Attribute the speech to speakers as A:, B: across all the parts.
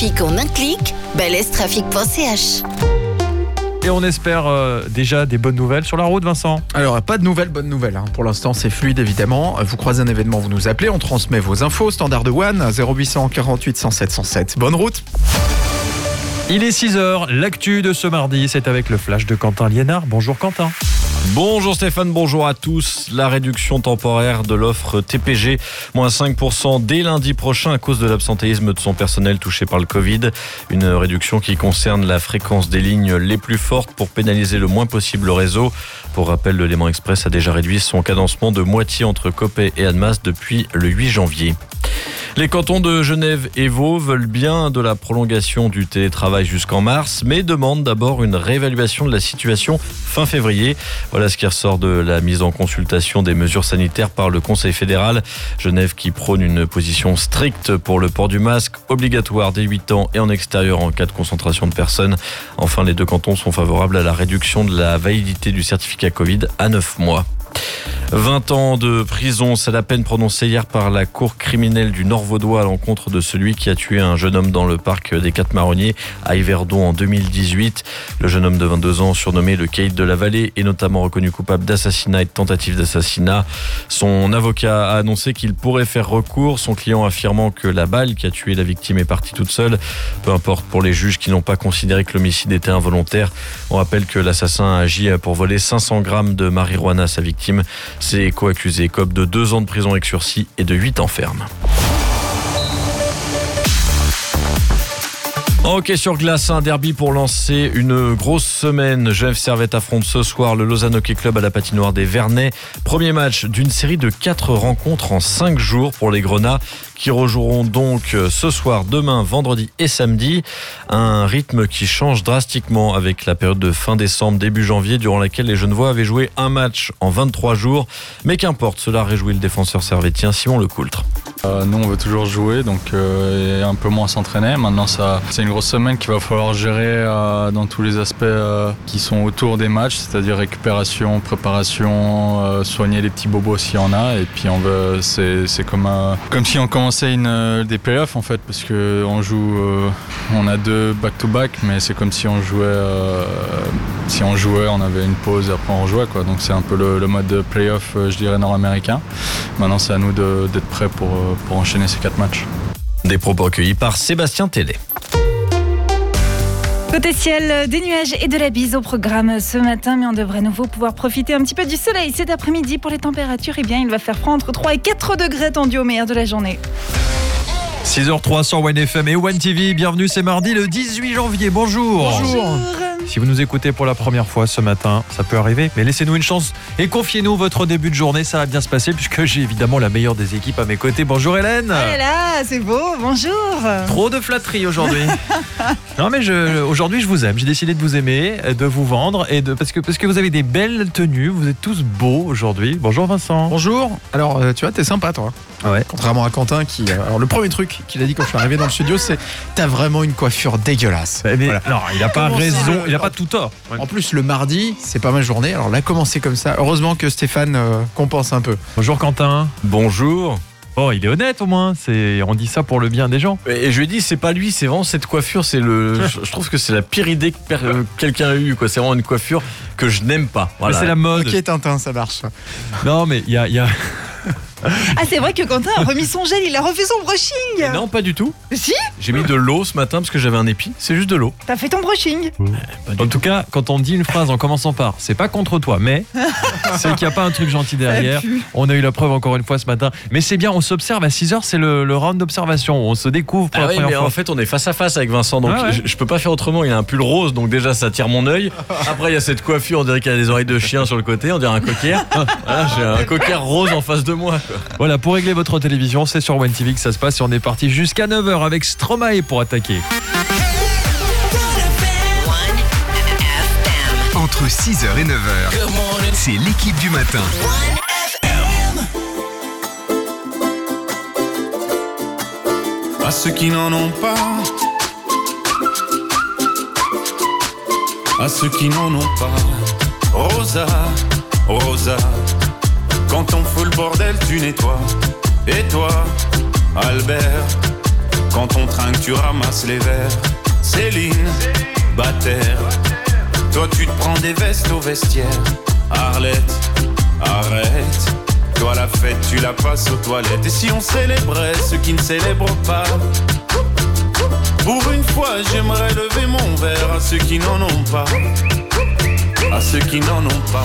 A: trafic en un clic, balaistrafic.ch.
B: Et on espère déjà des bonnes nouvelles sur la route, Vincent.
C: Alors, pas de bonnes nouvelles. Pour l'instant, c'est fluide, évidemment. Vous croisez un événement, vous nous appelez. On transmet vos infos. Standard de One, 0800 48 107 107. Bonne route.
B: Il est 6h. L'actu de ce mardi, c'est avec le flash de Quentin Liénard. Bonjour Quentin.
D: Bonjour Stéphane, bonjour à tous. La réduction temporaire de l'offre TPG, moins 5% dès lundi prochain à cause de l'absentéisme de son personnel touché par le Covid. Une réduction qui concerne la fréquence des lignes les plus fortes pour pénaliser le moins possible le réseau. Pour rappel, le Léman Express a déjà réduit son cadencement de moitié entre Coppet et Annemasse depuis le 8 janvier. Les cantons de Genève et Vaud veulent bien de la prolongation du télétravail jusqu'en mars, mais demandent d'abord une réévaluation de la situation fin février. Voilà ce qui ressort de la mise en consultation des mesures sanitaires par le Conseil fédéral. Genève qui prône une position stricte pour le port du masque, obligatoire dès 8 ans et en extérieur en cas de concentration de personnes. Enfin, les deux cantons sont favorables à la réduction de la validité du certificat Covid à 9 mois. 20 ans de prison, c'est la peine prononcée hier par la cour criminelle du Nord-Vaudois à l'encontre de celui qui a tué un jeune homme dans le parc des Quatre Marronniers à Yverdon en 2018. Le jeune homme de 22 ans, surnommé le Caïd de la Vallée, est notamment reconnu coupable d'assassinat et de tentative d'assassinat. Son avocat a annoncé qu'il pourrait faire recours, son client affirmant que la balle qui a tué la victime est partie toute seule. Peu importe pour les juges qui n'ont pas considéré que l'homicide était involontaire. On rappelle que l'assassin a agi pour voler 500 grammes de marijuana à sa victime. Ses co-accusés copent de 2 ans de prison avec sursis et de 8 ans ferme. En hockey sur glace, un derby pour lancer une grosse semaine. Genève Servette affronte ce soir le Lausanne Hockey Club à la patinoire des Vernets. Premier match d'une série de 4 rencontres en 5 jours pour les Grenats qui rejoueront donc ce soir, demain, vendredi et samedi. Un rythme qui change drastiquement avec la période de fin décembre, début janvier, durant laquelle les Genevois avaient joué un match en 23 jours. Mais qu'importe, cela réjouit le défenseur servettien Simon Lecoultre.
E: Nous on veut toujours jouer et un peu moins s'entraîner. Maintenant c'est une grosse semaine qu'il va falloir gérer dans tous les aspects qui sont autour des matchs, c'est-à-dire récupération, préparation, soigner les petits bobos s'il y en a. Et puis c'est comme si on commençait des playoffs en fait, parce que on a 2 back-to-back, mais c'est comme si on jouait, on avait une pause et après on jouait quoi. Donc c'est un peu le mode de playoff, je dirais nord-américain. Maintenant c'est à nous d'être prêts pour enchaîner ces 4 matchs.
D: Des propos recueillis par Sébastien Télé.
F: Côté ciel, des nuages et de la bise au programme ce matin, mais on devrait à nouveau pouvoir profiter un petit peu du soleil cet après-midi. Pour les températures, il va faire froid entre 3 et 4 degrés attendus au meilleur de la journée.
B: 6h03 sur One FM et One TV. Bienvenue, c'est mardi le 18 janvier. Bonjour.
F: Bonjour.
B: Si vous nous écoutez pour la première fois ce matin, ça peut arriver, mais laissez-nous une chance et confiez-nous votre début de journée, ça va bien se passer puisque j'ai évidemment la meilleure des équipes à mes côtés. Bonjour Hélène.
F: Oh là là, c'est beau, bonjour.
B: Trop de flatterie aujourd'hui. Non mais aujourd'hui je vous aime, j'ai décidé de vous aimer, de vous vendre et parce que vous avez des belles tenues, vous êtes tous beaux aujourd'hui. Bonjour Vincent.
C: Bonjour. Alors, tu vois, t'es sympa, toi.
B: Ouais.
C: Contrairement à Quentin qui... alors, le premier truc qu'il a dit quand je suis arrivé dans le studio, c'est « T'as vraiment une coiffure dégueulasse. »
B: Mais
C: Voilà.
B: non, il n'a pas raison, il n'a pas tout tort.
C: En plus, le mardi, c'est pas ma journée. Alors, là, commencer comme ça. Heureusement que Stéphane compense un peu.
B: Bonjour Quentin.
D: Bonjour.
B: Oh, il est honnête au moins, on dit ça pour le bien des gens.
D: Et je lui ai dit, c'est pas lui, c'est vraiment cette coiffure, je trouve que c'est la pire idée que quelqu'un a eue, quoi. C'est vraiment une coiffure que je n'aime pas. Voilà.
B: Mais c'est la mode.
C: Ok, Tintin, ça marche.
B: Non, mais il y a...
F: Ah, c'est vrai que Quentin a remis son gel, il a refait son brushing.
D: Non, pas du tout.
F: Si,
D: J'ai mis de l'eau ce matin parce que j'avais un épi. C'est juste de l'eau.
F: t'as fait ton brushing.
B: En tout cas, quand on dit une phrase en commençant par « c'est pas contre toi, mais », c'est qu'il n'y a pas un truc gentil derrière. On a eu la preuve encore une fois ce matin. Mais c'est bien, on s'observe à 6h, c'est le round d'observation. On se découvre pour la
D: oui,
B: première
D: mais
B: fois.
D: en fait, on est face à face avec Vincent, donc
B: Ah ouais.
D: je peux pas faire autrement. Il a un pull rose, donc déjà ça attire mon œil. Après, il y a cette coiffure, on dirait qu'il a des oreilles de chien sur le côté, on dirait un cocker. Voilà, j'ai un cocker rose en face de moi, quoi.
B: Voilà, pour régler votre télévision, c'est sur One TV que ça se passe et on est parti jusqu'à 9h avec Stromae pour attaquer.
G: Entre 6h et 9h, c'est l'équipe du matin.
H: À ceux qui n'en ont pas, à ceux qui n'en ont pas. Rosa, Rosa, quand on fout le bordel, tu nettoies. Et toi, Albert, Quand on trinque, tu ramasses les verres. Céline, Bataire. Toi, tu te prends des vestes au vestiaire. Arlette, arrête. Toi, la fête, tu la passes aux toilettes. Et si on célébrait ceux qui ne célèbrent pas? Pour une fois, j'aimerais lever mon verre à ceux qui n'en ont pas. À ceux qui n'en ont pas.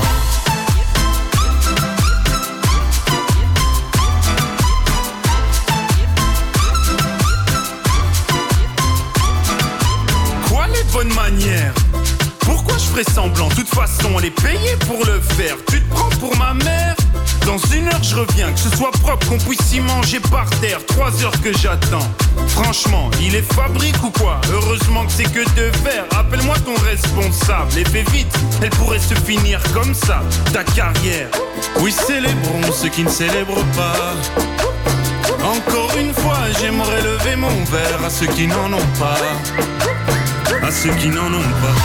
H: Quoi les bonnes manières? Pourquoi je ferais semblant? De toute façon, on est payé pour le faire. Tu te prends pour ma mère? Dans 1 heure je reviens, que ce soit propre, qu'on puisse y manger par terre. 3 heures que j'attends. Franchement, il est fabrique ou quoi? Heureusement que c'est que de verre. Appelle-moi ton responsable et fais vite, elle pourrait se finir comme ça, ta carrière. Oui, célébrons ceux qui ne célèbrent pas. Encore une fois, j'aimerais lever mon verre à ceux qui n'en ont pas. À ceux qui n'en ont pas.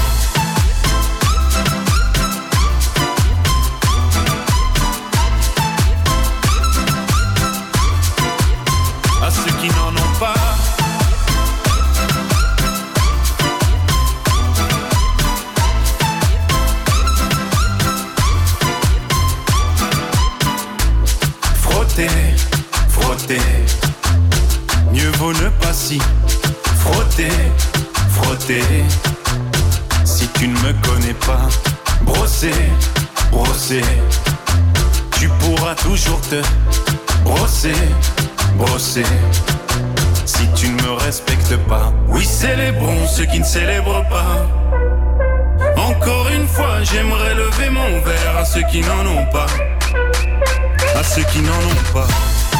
H: Qui n'en ont pas. Frotter, frotter, mieux vaut ne pas s'y frotter, frotter. Si tu ne me connais pas, brosser, brosser, tu pourras toujours te brosser, brosser. Si tu ne me respectes pas, oui, célébrons ceux qui ne célèbrent pas. Encore une fois, j'aimerais lever mon verre à ceux qui n'en ont pas. À ceux qui n'en ont pas.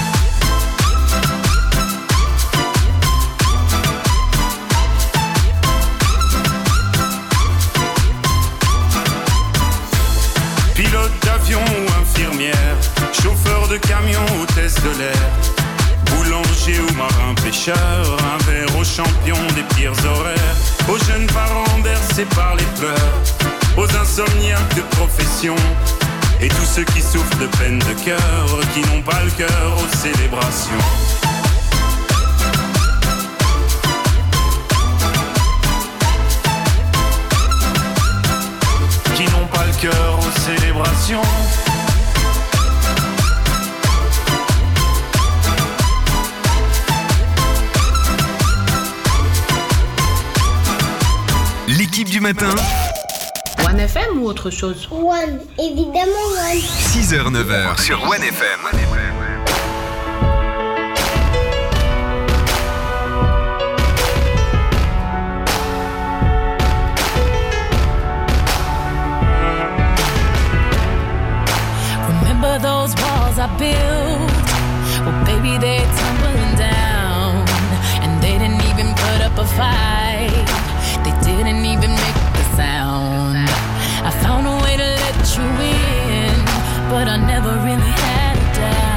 H: Pilote d'avion ou infirmière, chauffeur de camion, hôtesse de l'air, boulanger ou marin pêcheur, un verre aux champions des pires horaires, aux jeunes parents bercés par les pleurs, aux insomniaques de profession, et tous ceux qui souffrent de peine de cœur, qui n'ont pas le cœur aux célébrations. Qui n'ont pas le cœur aux célébrations.
G: L'équipe du matin.
I: One FM ou autre chose?
J: One, évidemment One.
G: 6h, 9h sur One FM.
K: Remember those walls I built? Well, baby, they're tumbling down. And they didn't even put up a fight. They didn't even make the sound. I found a way to let you in, but I never really had a doubt.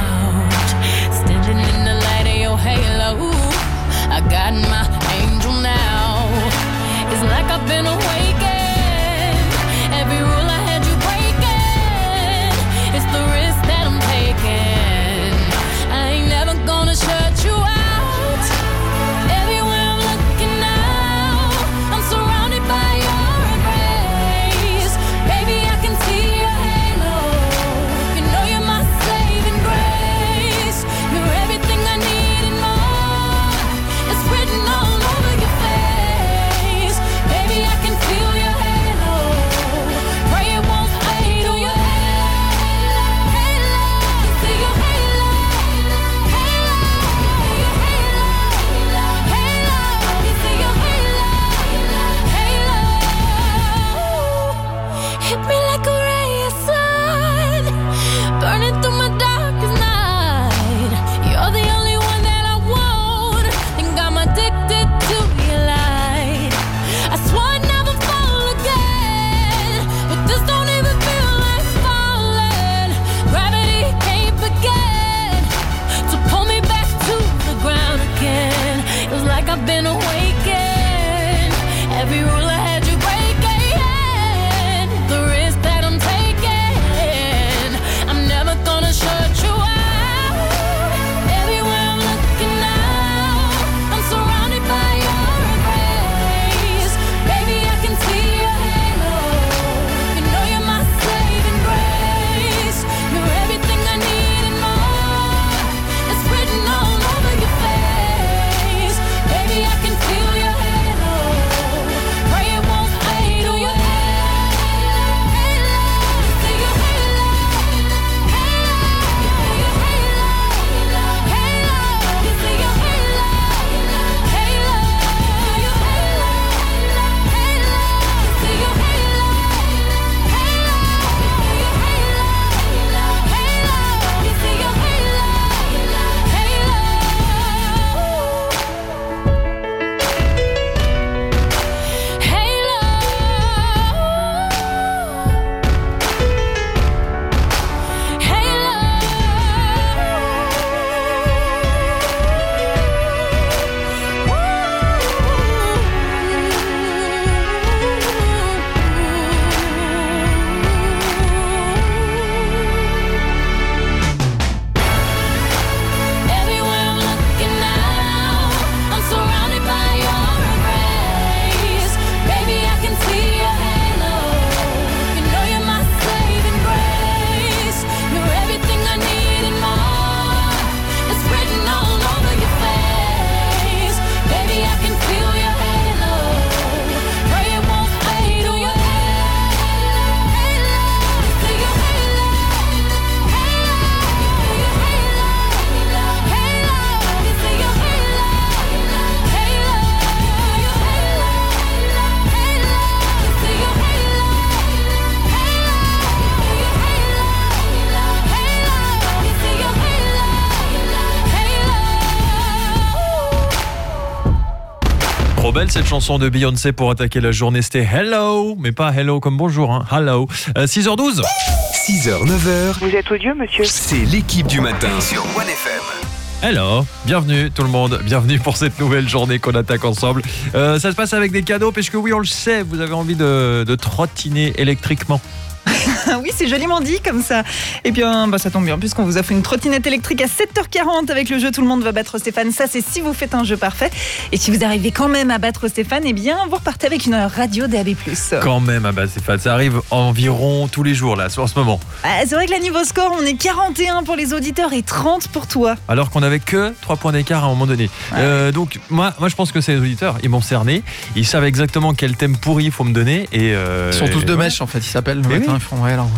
B: belle cette chanson de Beyoncé pour attaquer la journée. C'était Hello, mais pas Hello comme bonjour, hein. Hello. 6h12.
G: 6h, 9h.
L: Vous êtes odieux, monsieur.
G: C'est l'équipe du matin sur One FM.
B: Hello, bienvenue tout le monde, bienvenue pour cette nouvelle journée qu'on attaque ensemble. Ça se passe avec des cadeaux, puisque oui, on le sait, vous avez envie de trottiner électriquement.
F: Oui, c'est joliment dit comme ça. Et puis, ça tombe bien, puisqu'on vous offre une trottinette électrique à 7h40 avec le jeu Tout le monde va battre Stéphane. Ça, c'est si vous faites un jeu parfait. Et si vous arrivez quand même à battre Stéphane, eh bien, vous repartez avec une radio DAB+.
B: Quand même à battre Stéphane, ça arrive environ tous les jours, là, en ce moment.
F: C'est vrai que là, niveau score, on est 41 pour les auditeurs et 30 pour toi.
B: Alors qu'on n'avait que 3 points d'écart à un moment donné. Ouais. Donc, moi, je pense que c'est les auditeurs, ils m'ont cerné. Ils savent exactement quel thème pourri il faut me donner. Et,
C: ils sont tous de mèche, en fait, ils s'appellent le matin, ils font alors,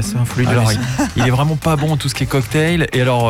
C: il est vraiment pas bon tout ce qui est cocktail. Et alors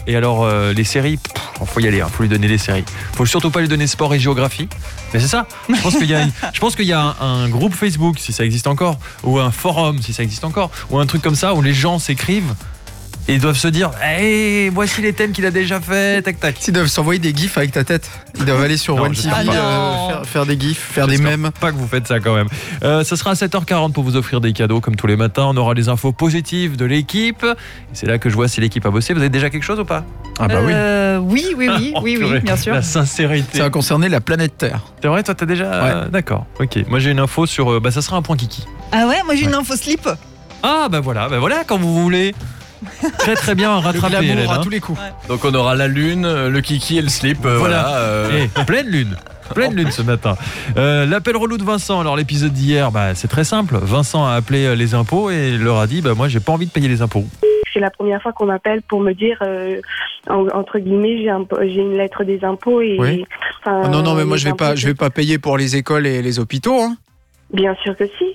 C: les séries, faut y aller, faut lui donner les séries. Faut surtout pas lui donner sport et géographie. Mais c'est ça. Je pense qu'il y a un groupe Facebook, si ça existe encore, ou un forum, si ça existe encore, ou un truc comme ça où les gens s'écrivent. Et ils doivent se dire, hey, voici les thèmes qu'il a déjà fait, tac tac. Ils doivent s'envoyer des gifs avec ta tête. Ils doivent aller sur One TV, faire des gifs, faire des mèmes.
B: Pas que vous faites ça quand même. Ça sera à 7h40 pour vous offrir des cadeaux comme tous les matins. On aura les infos positives de l'équipe. Et c'est là que je vois si l'équipe a bossé. Vous avez déjà quelque chose ou pas ?
C: Ah bah oui.
F: Oui, bien sûr.
B: La sincérité.
C: Ça va concerner la planète Terre.
B: C'est vrai, toi t'as déjà.
C: Ouais.
B: D'accord. Ok. Moi j'ai une info sur. Ça sera un point kiki.
F: Ah ouais, moi j'ai une info slip.
B: Ah bah voilà quand vous voulez. Très très bien rattrapé,
C: Hélène,
B: à
C: tous les coups.
D: Ouais. Donc on aura la lune, le kiki et le slip.
B: Pleine lune ce matin. L'appel relou de Vincent. Alors l'épisode d'hier, c'est très simple. Vincent a appelé les impôts et leur a dit moi j'ai pas envie de payer les impôts.
L: C'est la première fois qu'on m'appelle pour me dire entre guillemets j'ai une lettre des impôts et.
C: Oui. Non mais moi je vais pas payer pour les écoles et les hôpitaux. Hein.
L: Bien sûr que si.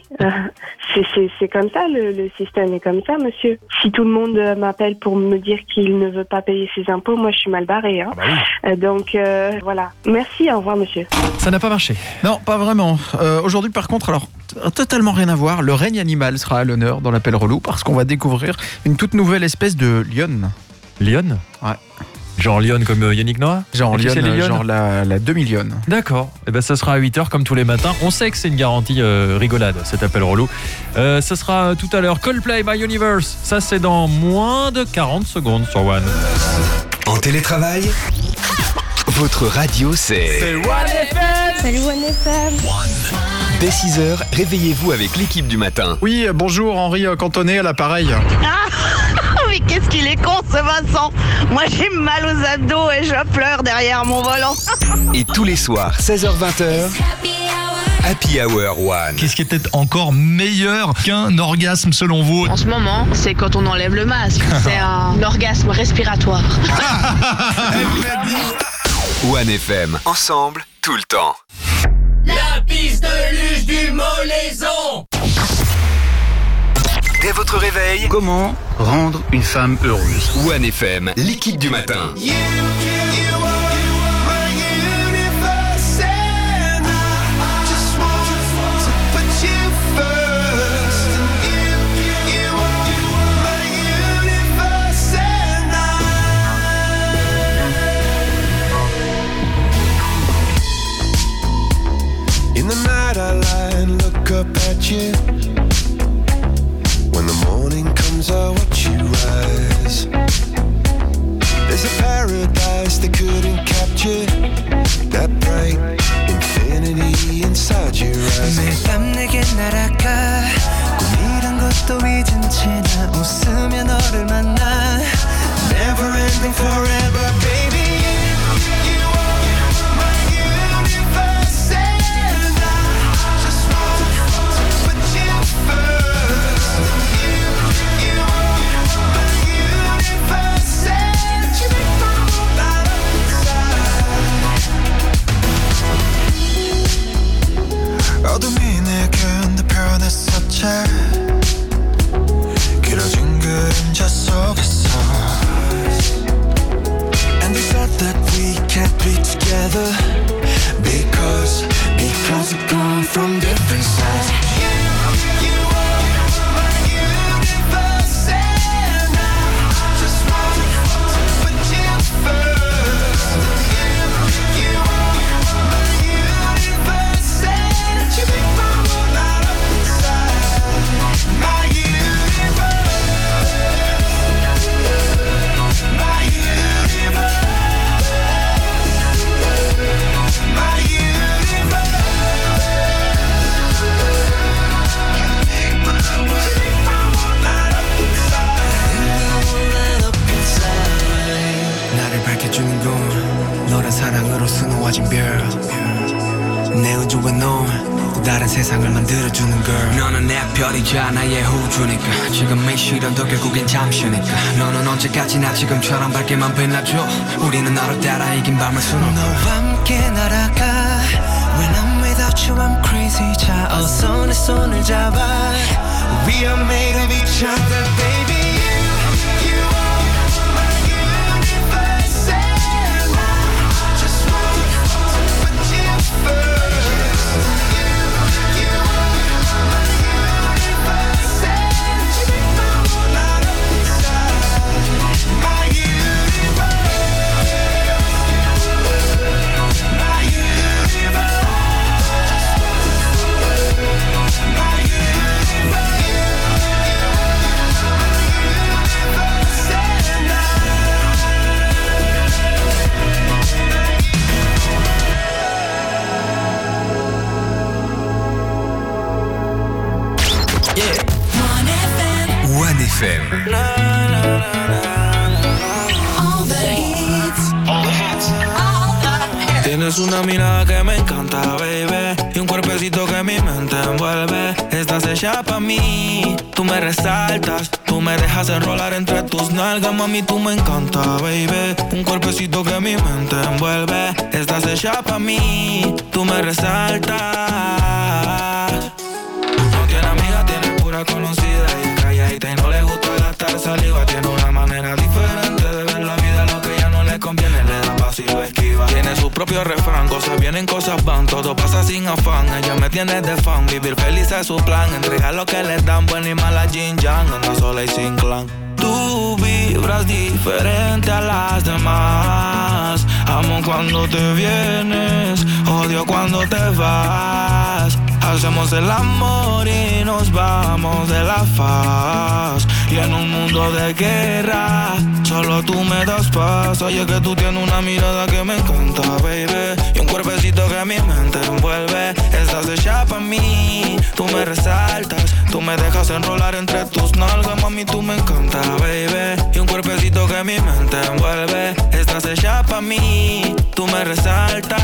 L: C'est comme ça, le système est comme ça, monsieur. Si tout le monde m'appelle pour me dire qu'il ne veut pas payer ses impôts, moi je suis mal barrée. Hein.
B: Ah bah oui.
L: Donc voilà. Merci, au revoir monsieur.
B: Ça n'a pas marché.
C: Non, pas vraiment. Aujourd'hui par contre, alors totalement rien à voir, le règne animal sera à l'honneur dans l'appel relou parce qu'on va découvrir une toute nouvelle espèce de lionne.
B: Lionne ?
C: Ouais.
B: Genre lionne comme Yannick Noah ?
C: Genre lionne, genre la demi-lionne.
B: D'accord. Et ça sera à 8h comme tous les matins. On sait que c'est une garantie rigolade, cet appel relou. Ça sera tout à l'heure. Coldplay My Universe. Ça, c'est dans moins de 40 secondes sur One.
G: En télétravail, votre radio, c'est
J: One FM. Salut One FM.
G: Dès 6h, réveillez-vous avec l'équipe du matin.
C: Oui, bonjour Henri Cantonnet à l'appareil.
M: Mais qu'est-ce qu'il est con ce Vincent. Moi j'ai mal aux abdos et je pleure derrière mon volant.
G: Et tous les soirs, 16h-20h, Happy Hour One.
N: Qu'est-ce qui est peut-être encore meilleur qu'un orgasme selon vous ?
M: En ce moment, c'est quand on enlève le masque. C'est un orgasme respiratoire.
G: One FM, ensemble, tout le temps.
O: La piste de luge du Molaison.
G: Dès votre réveil,
P: comment rendre une femme heureuse ?
G: One FM, l'équipe du matin.
H: In the night I lie and look up at you. When the morning comes I watch you rise. There's a paradise they couldn't capture. That bright infinity inside your eyes.
Q: 매일 밤 내게 날아가 꿈이란 것도 잊은 채 나 웃으며 너를 만나. Never ending forever baby.
H: 어둠이 내겐 내 변했었지 길어진 그림자 속에서 And they said that we can't be together Because we've gone from different sides You are my universe and I just want to put you first You are my universe
Q: 보여주고 너 다른 세상을 만들어주는 girl 너는 내 별이자 나의 호주니까 지금의 시련도 결국엔 잠시니까 너는 언제까지나 지금처럼 밝게만 빛나줘 우리는 너를 따라 이긴 밤을 수놓고 너와 함께 날아가 When I'm without you I'm crazy 자 어서 내 손을 잡아 We are made of each other baby You are my universe and I just want to put you first You are my universe and you know not inside My universe My universe
G: One FM.
Q: All the hits. All the hits. Tienes una mirada que me encanta, baby, y un cuerpecito que mi mente envuelve. Estás hecha pa' mí, tú me resaltas, tú me dejas enrolar entre tus nalgas, mami, tú me encanta, baby. Un cuerpecito que mi mente envuelve. Estás hecha pa' mí, tú me resaltas. No tiene amiga, tiene pura conocida y es calladita y no le gusta gastar saliva. Tiene una manera diferente de ver la vida, lo que ella no le conviene le da paso y lo esquiva. Tiene su propio refrán, cosas vienen, cosas van, todo pasa sin afán. Ella me tiene de fan, vivir feliz es su plan. Entregar lo que le dan, buena y mala Jin Yang, anda sola y sin clan. Tú vibras diferente a las demás. Amo cuando te vienes, odio cuando te vas. Hacemos el amor y nos vamos de la faz. Y en un mundo de guerra, solo tú me das paz. Oye que tú tienes una mirada que me encanta, baby, y un cuerpecito que mi mente envuelve. Estás hecha pa' mí, tú me resaltas, tú me dejas enrolar entre tus nalgas, mami, tú me encanta, baby, y un cuerpecito que mi mente envuelve. Estás hecha pa' mí, tú me resaltas.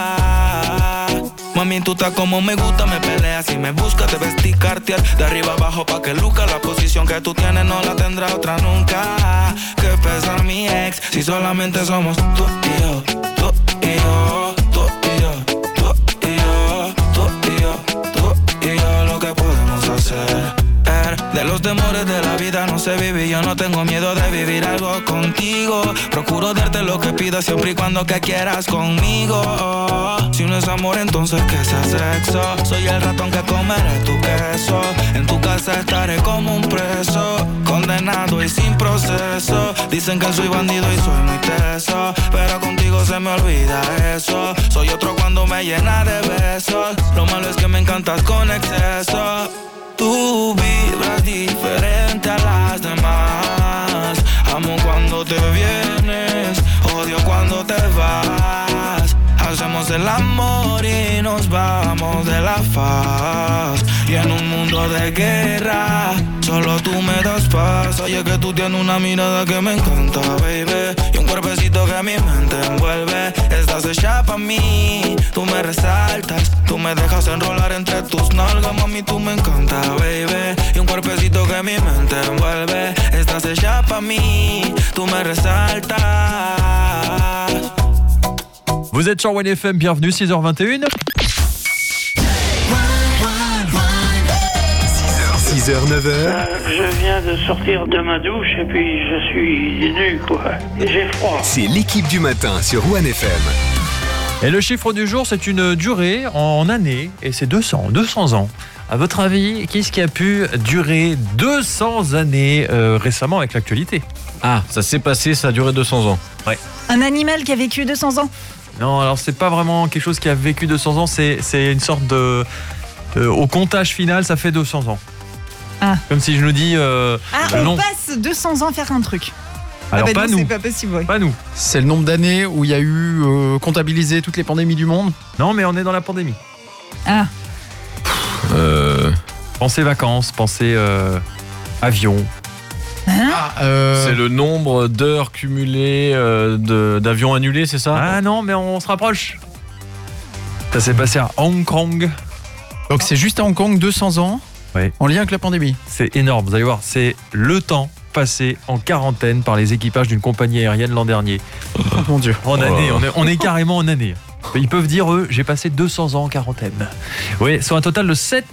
Q: Mami, tú estás como me gusta, me peleas y me buscas, te ves ticartear de arriba abajo pa' que luzca. La posición que tú tienes no la tendrá otra nunca. Que pesa mi ex, si solamente somos tú y yo, tú y yo, tú y yo, tú y yo, tú y yo, tú y yo, lo que podemos hacer. De los temores de la vida no sé vivir, yo no tengo miedo de vivir algo contigo. Procuro darte lo que pidas siempre y cuando que quieras conmigo. Si no es amor entonces que sea sexo. Soy el ratón que comeré tu queso. En tu casa estaré como un preso, condenado y sin proceso. Dicen que soy bandido y soy muy teso, pero contigo se me olvida eso. Soy otro cuando me llena de besos. Lo malo es que me encantas con exceso. Tú vibras diferente a las demás. Amo cuando te vienes, odio cuando te vas. Hacemos el amor y nos vamos de la faz. Y en un mundo de guerra, solo tú me das paz. Oye que tú tienes una mirada que me encanta, baby, y un cuerpecito que mi mente envuelve. Estás hecha pa' mí, tú me resaltas, tú me dejas enrolar entre tus nalgas, mami, tú me encanta, baby, y un cuerpecito que mi mente envuelve. Estás hecha pa' mí, tú me resaltas.
B: Vous êtes sur One FM, bienvenue, 6h21.
G: 6h, 9h.
R: Je viens de sortir de ma douche et puis je suis nu, quoi. Et j'ai froid.
G: C'est l'équipe du matin sur One FM.
B: Et le chiffre du jour, c'est une durée en années, et c'est 200 ans. À votre avis, qu'est-ce qui a pu durer 200 années récemment avec l'actualité?
D: Ah, ça s'est passé, ça a duré 200 ans.
B: Ouais.
F: Un animal qui a vécu 200 ans?
B: Non, alors c'est pas vraiment quelque chose qui a vécu 200 ans, c'est une sorte de... au comptage final, ça fait 200 ans.
F: Ah.
B: Comme si je nous dis...
F: on passe 200 ans à faire un truc.
B: Alors pas nous.
F: C'est pas possible, oui.
B: Pas nous.
C: C'est le nombre d'années où il y a eu comptabilisé toutes les pandémies du monde?
B: Non, mais on est dans la pandémie.
F: Ah.
B: Pensez vacances, pensez avion.
D: C'est le nombre d'heures cumulées d'avions annulés, c'est ça?
B: Ah non, mais on se rapproche. Ça s'est passé à Hong Kong.
C: Donc c'est juste à Hong Kong, 200 ans, en lien avec la pandémie.
B: C'est énorme, vous allez voir, c'est le temps passé en quarantaine par les équipages d'une compagnie aérienne l'an dernier.
C: Oh mon Dieu.
B: En année, on est carrément en année. Ils peuvent dire, eux, j'ai passé 200 ans en quarantaine. Oui, sur un total de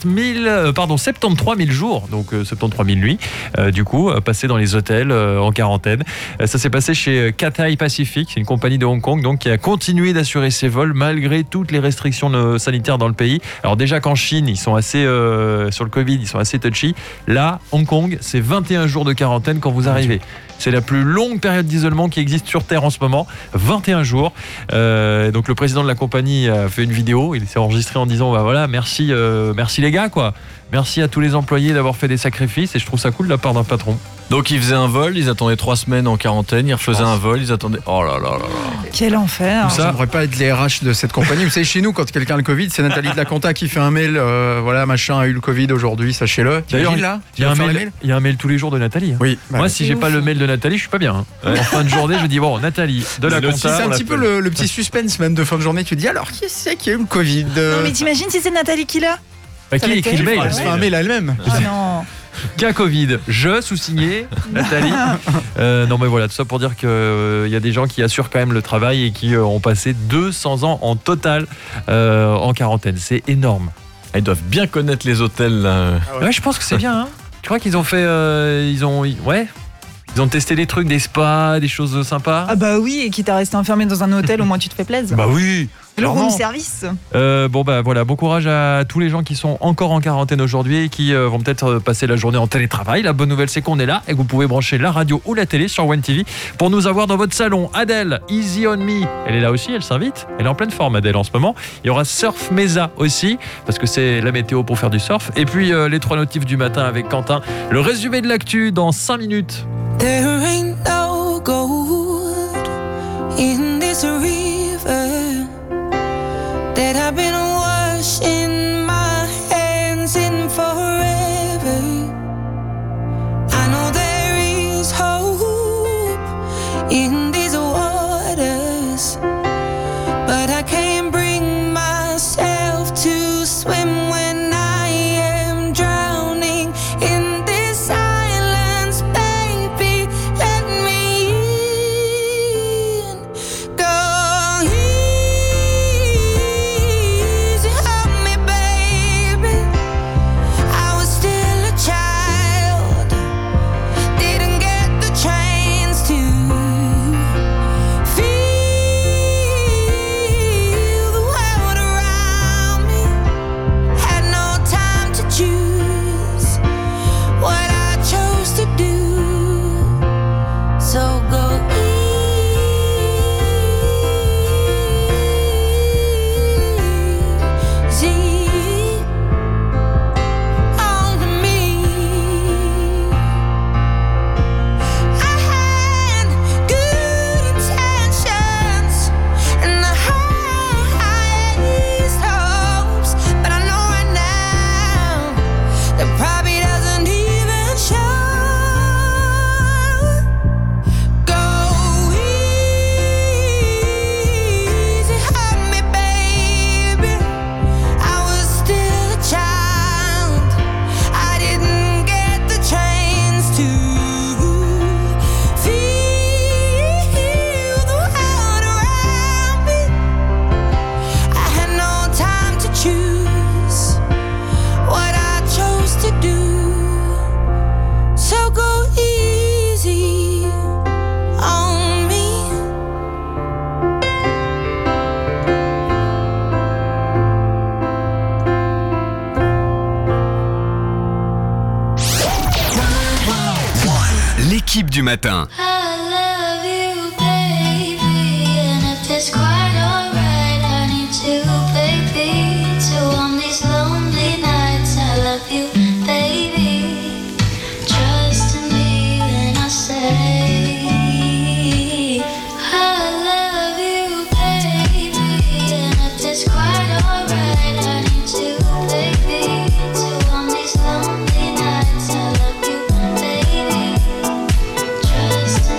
B: 73 000 jours, donc 73 000 nuits, du coup, passés dans les hôtels en quarantaine. Ça s'est passé chez Cathay Pacific, c'est une compagnie de Hong Kong, donc, qui a continué d'assurer ses vols malgré toutes les restrictions sanitaires dans le pays. Alors déjà qu'en Chine, ils sont assez, sur le Covid, ils sont assez touchy. Là, Hong Kong, c'est 21 jours de quarantaine quand vous arrivez. C'est la plus longue période d'isolement qui existe sur Terre en ce moment, 21 jours. Donc le président de la compagnie a fait une vidéo, il s'est enregistré en disant bah voilà, merci les gars quoi. Merci à tous les employés d'avoir fait des sacrifices et je trouve ça cool de la part d'un patron.
D: Donc ils faisaient un vol, ils attendaient 3 semaines en quarantaine, ils refaisaient un vol, ils attendaient... Oh là là là là.
F: Quel enfer.
C: Ça n'aimerait pas être les RH de cette compagnie. Vous savez, chez nous, quand quelqu'un a le Covid, c'est Nathalie de la Compta qui fait un mail, voilà, machin a eu le Covid aujourd'hui, sachez-le.
B: D'ailleurs, il y a un mail tous les jours de Nathalie.
C: Oui.
B: Moi, si j'ai pas le mail de Nathalie, je suis pas bien. En fin de journée, je dis bon, Nathalie de la Compta.
C: C'est un petit peu le petit suspense même de fin de journée. Tu te dis alors qui c'est qui a eu le Covid?
F: Non mais t'imagines si c'est Nathalie qui l'a?
B: Qui écrit le mail?
C: Elle se fait un mail à elle-même.
F: Ah non.
B: Cas Covid, je sous-signé Nathalie. Non mais voilà, tout ça pour dire qu'il y a des gens qui assurent quand même le travail et qui ont passé 200 ans en total en quarantaine. C'est énorme.
D: Ils doivent bien connaître les hôtels.
B: Ouais, je pense que c'est bien. Hein. Tu crois qu'ils ont fait, ils ont testé des trucs, des spas, des choses sympas.
F: Ah bah oui, et quitte à rester enfermé dans un hôtel, au moins tu te fais plaisir.
B: Bah oui.
F: Le room service.
B: Bon bah voilà, bon courage à tous les gens qui sont encore en quarantaine aujourd'hui et qui vont peut-être passer la journée en télétravail. La bonne nouvelle c'est qu'on est là et que vous pouvez brancher la radio ou la télé sur One TV pour nous avoir dans votre salon. Adèle, Easy on Me, elle est là aussi, elle s'invite. Elle est en pleine forme Adèle en ce moment. Il y aura Surf Mesa aussi parce que c'est la météo pour faire du surf. Et puis les 3 notifs du matin avec Quentin. Le résumé de l'actu dans 5 minutes.
K: There ain't no gold in this river that I've been washing my hands in forever. I know there is hope in these waters, but I can't bring myself to swim when I am drowning in this silence. Baby, let me in. Go easy on me, baby. I was still a child, didn't get the chance to feel the world around me. Had no time to choose what I chose to do. So go easy on me. I had good intentions and the highest hopes, but I know right now that probably doesn't even show. Go easy on me, baby. I was still a child, I didn't get the chance to feel the world around me. I had no time to choose what I chose to do. So go easy on me.
G: L'équipe du matin.
K: I love you, baby, and if it's quite alright, I need you, baby, to on these lonely nights. I love you, baby. Trust in me when I say I love you, baby, and if it's quite alright, I need you, baby, to on these lonely nights. I love you, baby. Trust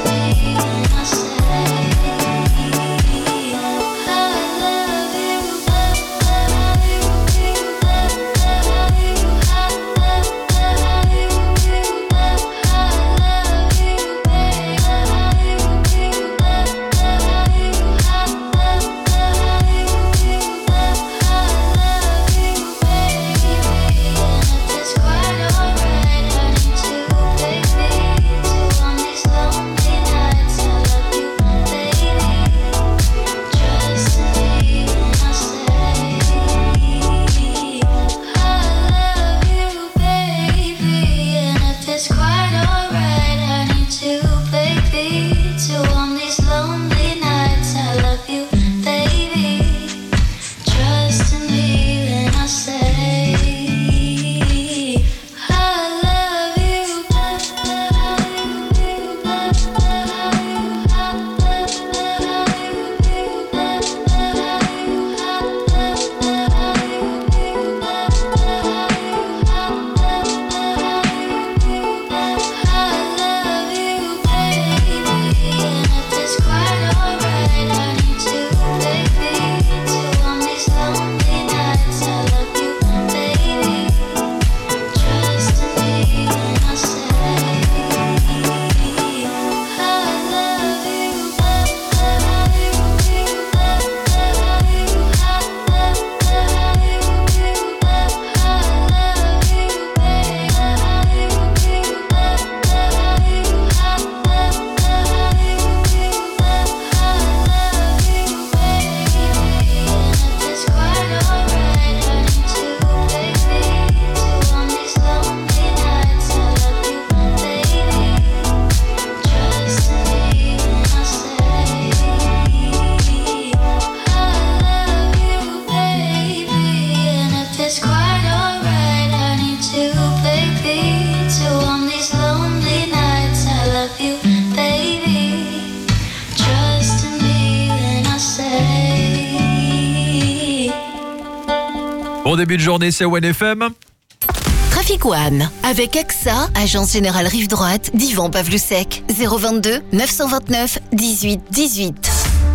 B: début de journée, c'est One FM.
A: Trafic One, avec AXA, Agence Générale Rive Droite, d'Yvan Pavlusek, 022 929 18 18.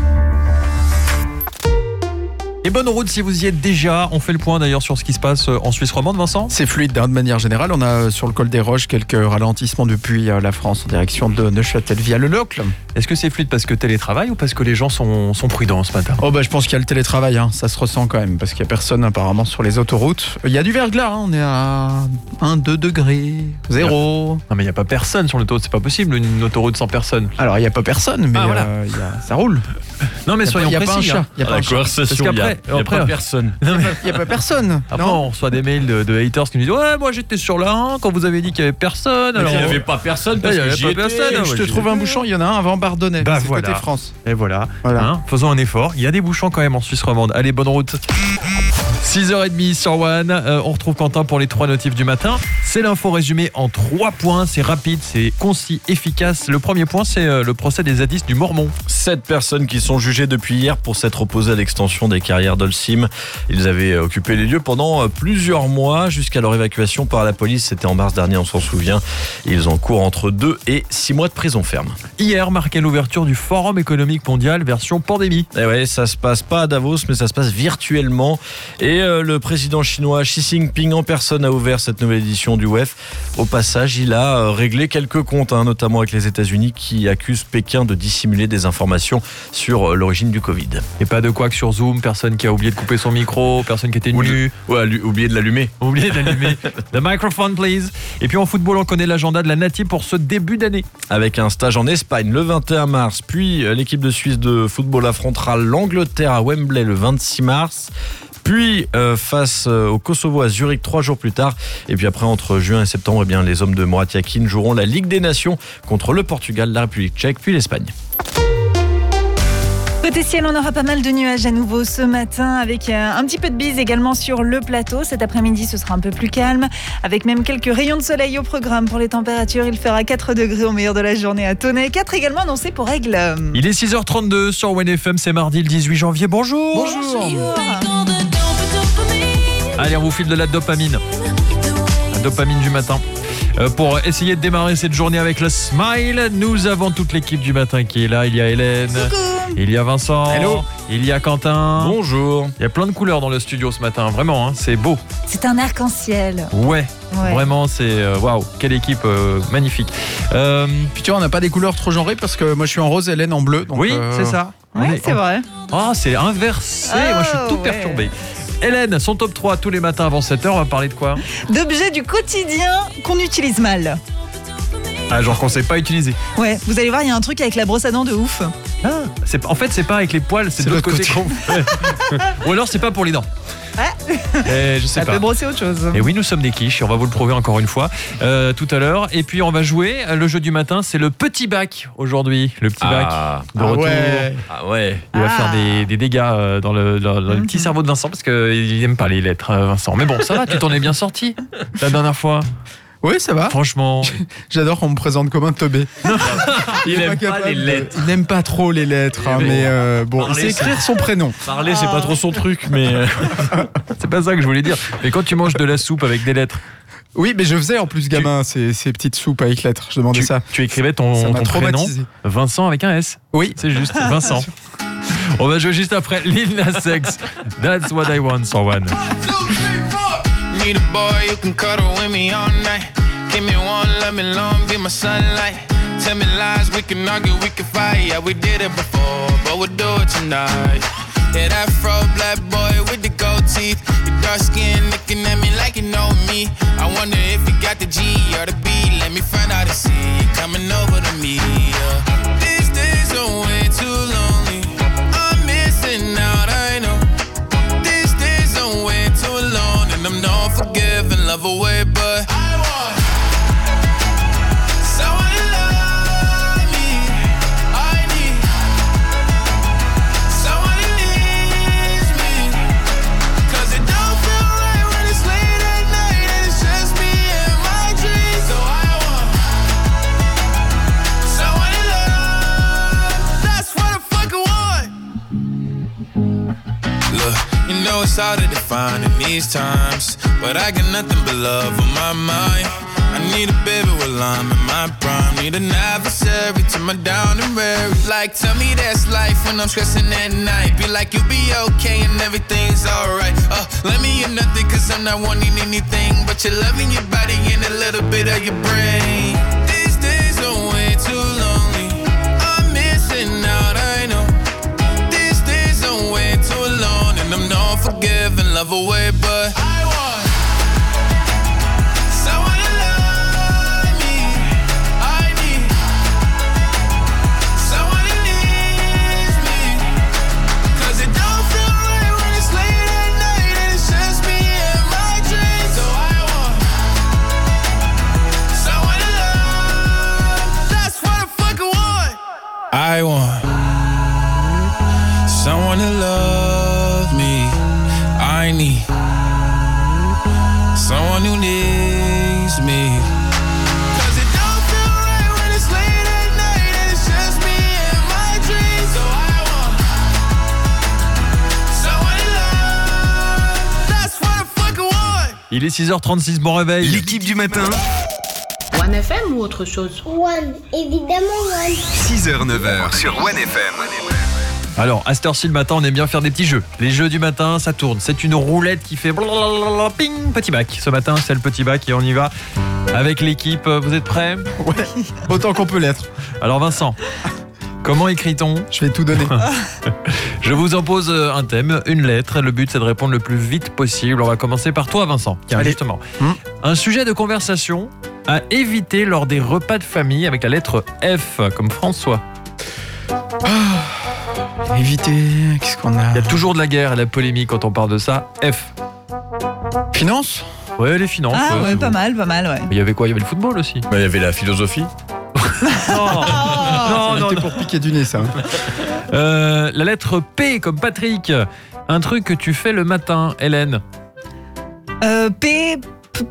B: Et bonne route si vous y êtes déjà. On fait le point d'ailleurs sur ce qui se passe en Suisse romande, Vincent.
C: C'est fluide de manière générale. On a sur le col des Roches quelques ralentissements depuis la France en direction de Neuchâtel via le Locle.
B: Est-ce que c'est fluide parce que télétravail ou parce que les gens sont prudents ce matin?
C: Je pense qu'il y a le télétravail, ça se ressent quand même parce qu'il n'y a personne apparemment sur les autoroutes. Il y a du verglas, on est à 1-2 degrés, 0.
B: Non mais il n'y a pas personne sur l'autoroute, c'est pas possible une autoroute sans personne.
C: Alors il n'y a pas personne mais ça roule.
B: Non mais soyons précis.
C: Il n'y a pas un chat.
D: Conversation, il n'y a pas personne.
C: Il n'y a pas personne.
B: Après on reçoit des mails de haters qui nous disent moi j'étais sur la 1 quand vous avez dit qu'il n'y avait personne.
D: Alors il n'y avait pas personne parce que j'y étais.
C: Je te trouve un bouchon, il y en a un avant Bardonnay. C'est côté France.
B: Et voilà. Faisons un effort. Il y a des bouchons quand même en Suisse romande. Allez, bonne route. 6h30 sur One. On retrouve Quentin pour les 3 notifs du matin. C'est l'info résumée en 3 points. C'est rapide, c'est concis, efficace. Le premier point, c'est le procès des zadistes du Mormon.
D: 7 personnes qui sont jugées depuis hier pour s'être opposées à l'extension des carrières d'Holcim. Ils avaient occupé les lieux pendant plusieurs mois jusqu'à leur évacuation par la police. C'était en mars dernier, on s'en souvient. Ils encourent entre 2 et 6 mois de prison ferme.
B: Hier marquait l'ouverture du Forum économique mondial version pandémie.
D: Et ouais, ça se passe pas à Davos, mais ça se passe virtuellement. Et le président chinois Xi Jinping en personne a ouvert cette nouvelle édition du WEF. Au passage, il a réglé quelques comptes, notamment avec les États-Unis qui accusent Pékin de dissimuler des informations sur l'origine du Covid.
B: Et pas de couac sur Zoom, personne qui a oublié de couper son micro, personne qui était nu.
D: Oublié de l'allumer.
B: The microphone, please. Et puis en football, on connaît l'agenda de la Nati pour ce début d'année.
D: Avec un stage en Espagne le 21 mars, puis l'équipe de Suisse de football affrontera l'Angleterre à Wembley le 26 mars. Puis face au Kosovo à Zurich 3 jours plus tard. Et puis après, entre juin et septembre, les hommes de Murat Yakin joueront la Ligue des Nations contre le Portugal, la République tchèque, puis l'Espagne.
F: Côté ciel, on aura pas mal de nuages à nouveau ce matin avec un petit peu de bise également sur le plateau. Cet après-midi, ce sera un peu plus calme avec même quelques rayons de soleil au programme. Pour les températures, il fera 4 degrés au meilleur de la journée à Tonnet. 4 également annoncés pour Aigle.
B: Il est 6h32 sur One FM, c'est mardi le 18 janvier. Bonjour.
F: Bonjour.
B: Allez, on vous file de la dopamine. La dopamine du matin. Pour essayer de démarrer cette journée avec le smile, nous avons toute l'équipe du matin qui est là. Il y a Hélène, il y a Vincent,
C: hello,
B: il y a Quentin.
D: Bonjour.
B: Il y a plein de couleurs dans le studio ce matin, vraiment, c'est beau.
F: C'est un arc-en-ciel.
B: Ouais. Vraiment, c'est waouh, quelle équipe magnifique.
C: Puis tu vois, on n'a pas des couleurs trop genrées parce que moi je suis en rose, Hélène en bleu. Donc
B: oui, c'est ça.
F: Ouais, c'est vrai.
B: Ah, c'est inversé. Moi, je suis tout perturbé. Hélène, son top 3 tous les matins avant 7h, on va parler de quoi?
F: D'objets du quotidien qu'on utilise mal.
B: Ah, genre qu'on sait pas utiliser.
F: Ouais, vous allez voir, il y a un truc avec la brosse à dents de ouf.
B: En fait, c'est pas avec les poils, c'est de l'autre côté. Ou alors, c'est pas pour les dents.
F: Ouais.
B: Je sais
F: ça
B: pas.
F: peut brosser autre chose.
B: Et oui, nous sommes des quiches et on va vous le prouver encore une fois tout à l'heure. Et puis on va jouer. Le jeu du matin, c'est le petit bac aujourd'hui. Le petit bac de retour.
D: Ouais.
B: Il va faire des dégâts dans le petit cerveau de Vincent parce qu'il n'aime pas les lettres, Vincent. Mais bon, ça va, tu t'en es bien sorti la dernière fois.
C: Oui, ça va.
B: Franchement.
C: J'adore qu'on me présente comme un teubé.
D: Il n'aime pas les lettres.
C: Il n'aime pas trop les lettres, mais bon, il sait écrire son prénom.
D: Parler, c'est pas trop son truc, mais...
B: C'est pas ça que je voulais dire. Mais quand tu manges de la soupe avec des lettres...
C: Oui, mais je faisais en plus gamin ces petites soupes avec lettres. Je demandais ça.
B: Tu écrivais ton prénom Vincent avec un S.
C: Oui.
B: C'est juste, Vincent. On va jouer juste après Lil Nas X. That's what I want sur One.
Q: Need a boy you can cuddle with me all night. Give me one, let me long, be my sunlight. Tell me lies, we can argue, we can fight. Yeah, we did it before, but we'll do it tonight. Yeah, that fro black boy with the gold teeth. Your dark skin looking at me like you know me. I wonder if you got the G or the B. Let me find out and see you coming over to me. Yeah. These days are way too lonely. I'm missing out, I know. These days are way too long. And I'm not forgiving, love away, but I want someone to love me. I need someone who needs me. 'Cause it don't feel right when it's late at night and it's just me and my dreams. So I want someone to love. That's what I fucking want. Look, you know it's hard to define in these times, but I got nothing but love on my mind. I need a baby while I'm in my prime. Need an adversary to my down and weary. Like, tell me that's life when I'm stressing at night. Be like, you'll be okay and everything's alright. Let me in nothing cause I'm not wanting anything but your love in your body and a little bit of your brain. These days are way too lonely. I'm missing out, I know. These days are way too long and I'm not forgiving, love away, but I want someone to love me. I need someone who needs me. Cause it don't feel right when it's late at night and it's just me and my dreams. So I want someone to love. That's what I fucking want. I want someone to love me. I need someone who needs me. Cause it don't feel right when it's late at night and it's just me and my dreams. So I want someone to love. That's what I fucking want.
B: Il est 6h36, bon réveil.
G: L'équipe du matin.
I: One FM ou autre chose?
J: One, évidemment One.
G: 6h, 9h sur One FM.
B: Alors, à cette heure-ci le matin, on aime bien faire des petits jeux. Les jeux du matin, ça tourne. C'est une roulette qui fait blablabla, ping, petit bac. Ce matin, c'est le petit bac et on y va avec l'équipe. Vous êtes prêts?
C: Ouais, autant qu'on peut l'être.
B: Alors Vincent, comment écrit-on?
C: Je vais tout donner.
B: Je vous en pose un thème, une lettre. Le but, c'est de répondre le plus vite possible. On va commencer par toi, Vincent. Tiens,
C: allez.
B: Justement. Un sujet de conversation à éviter lors des repas de famille avec la lettre F, comme François.
C: Éviter, qu'est-ce qu'on a?
B: Il y a toujours de la guerre et de la polémique quand on parle de ça. F.
C: Finance?
B: Ouais, les finances.
F: Ah ouais, pas mal, ouais.
B: Mais il y avait quoi? Il y avait le football aussi.
D: Il y avait la philosophie.
B: Non,
C: C'était pour piquer du nez, ça.
B: La lettre P comme Patrick. Un truc que tu fais le matin, Hélène.
F: P.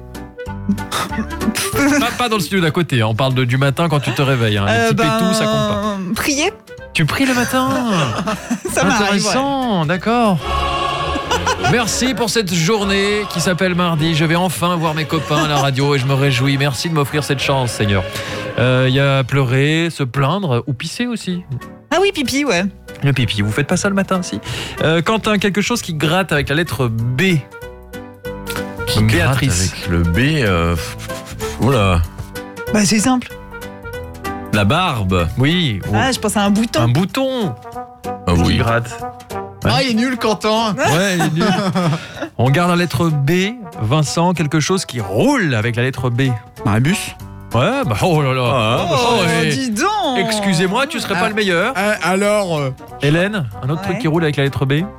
B: Pas dans le studio d'à côté, hein. On parle du matin quand tu te réveilles. Hein. Les petits pétous, ça compte pas.
F: Prier.
B: Tu pries le matin.
F: Ça m'arrive.
B: Intéressant, d'accord. Merci pour cette journée qui s'appelle mardi. Je vais enfin voir mes copains à la radio et je me réjouis. Merci de m'offrir cette chance, Seigneur. Il y a pleurer, se plaindre ou pisser aussi.
F: Ah oui, pipi, ouais.
B: Le pipi, vous faites pas ça le matin, si? Quentin, quelque chose qui gratte avec la lettre B.
D: Qui Béatrice. Avec le B, oula.
F: Bah c'est simple.
D: La barbe.
B: Oui.
F: Ah, je pense à un bouton.
B: Un bouton.
D: Ah oui.
B: Qui gratte. Ouais.
C: Ah, il est nul, Quentin.
B: Ouais, il est nul. On garde la lettre B. Vincent, quelque chose qui roule avec la lettre B.
C: Un bus.
B: Ouais, bah oh là là.
F: Dis donc.
B: Excusez-moi, tu serais pas le meilleur.
C: Alors.
B: Hélène, un autre truc qui roule avec la lettre B.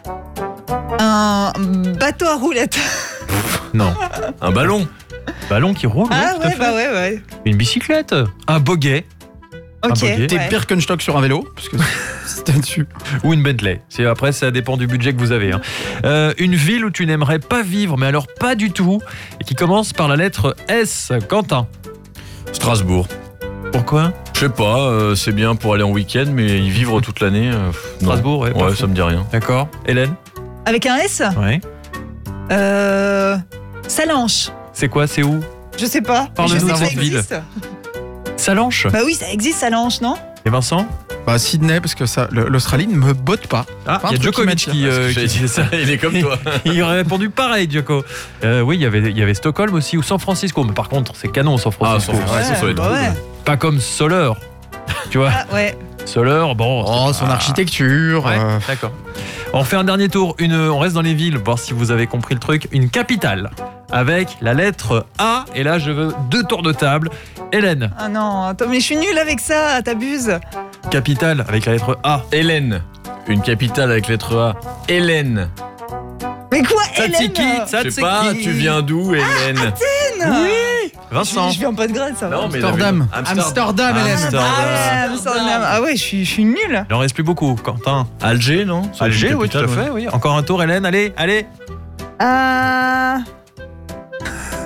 F: Un bateau à roulettes.
B: Non.
D: Un ballon.
B: Ballon qui roule.
F: Ah
B: tout à
F: ouais,
B: fait.
F: bah ouais.
B: Une bicyclette. Un boguet.
F: Ok.
C: T'es pire qu'un stock sur un vélo, parce que c'était dessus.
B: Ou une Bentley. Après, ça dépend du budget que vous avez. Hein. Une ville où tu n'aimerais pas vivre, mais alors pas du tout, et qui commence par la lettre S. Quentin.
D: Strasbourg.
B: Pourquoi?
D: Je sais pas, c'est bien pour aller en week-end, mais y vivre toute l'année.
B: Strasbourg, ouais.
D: Ouais, ça me dit rien.
B: D'accord. Hélène?
F: Avec un S?
B: Ouais.
F: Salanches.
B: C'est quoi? C'est où?
F: Je sais pas.
B: Parle-nous de cette ville. Salanches?
F: Bah oui, ça existe, Salanches, non?
B: Et Vincent?
C: Bah Sydney, parce que l'Australie ne me botte pas.
B: Ah, il y a Djokovic qui disait ça.
D: Il est comme toi.
B: Il aurait répondu pareil, Djoko. Oui, il y avait Stockholm aussi, ou San Francisco. Mais par contre, c'est canon, San Francisco.
D: Ah, San Francisco,
F: ouais, bah ouais.
B: Pas comme Soler. Tu vois?
F: Ah, ouais.
B: Soler, bon.
C: Oh, son architecture.
B: Ouais, d'accord. On fait un dernier tour. On reste dans les villes, voir si vous avez compris le truc. Une capitale avec la lettre A. Et là, je veux 2 tours de table. Hélène.
F: Ah non, attends, mais je suis nulle avec ça, t'abuses.
B: Capitale avec la lettre A.
D: Hélène. Une capitale avec lettre A. Hélène.
F: Mais quoi,
B: Tsatsiki,
F: Hélène?
D: Je sais pas, tu viens d'où, Hélène?
F: Athènes.
B: Oui. Vincent.
F: Je viens pas de Grèce, ça va.
D: Non, mais
C: Amsterdam, Hélène.
F: Amsterdam. Ah ouais, je suis nulle.
B: Il en reste plus beaucoup, Quentin.
D: Alger, non?
B: Alger, oui, tout à fait, oui. Encore un tour, Hélène, allez.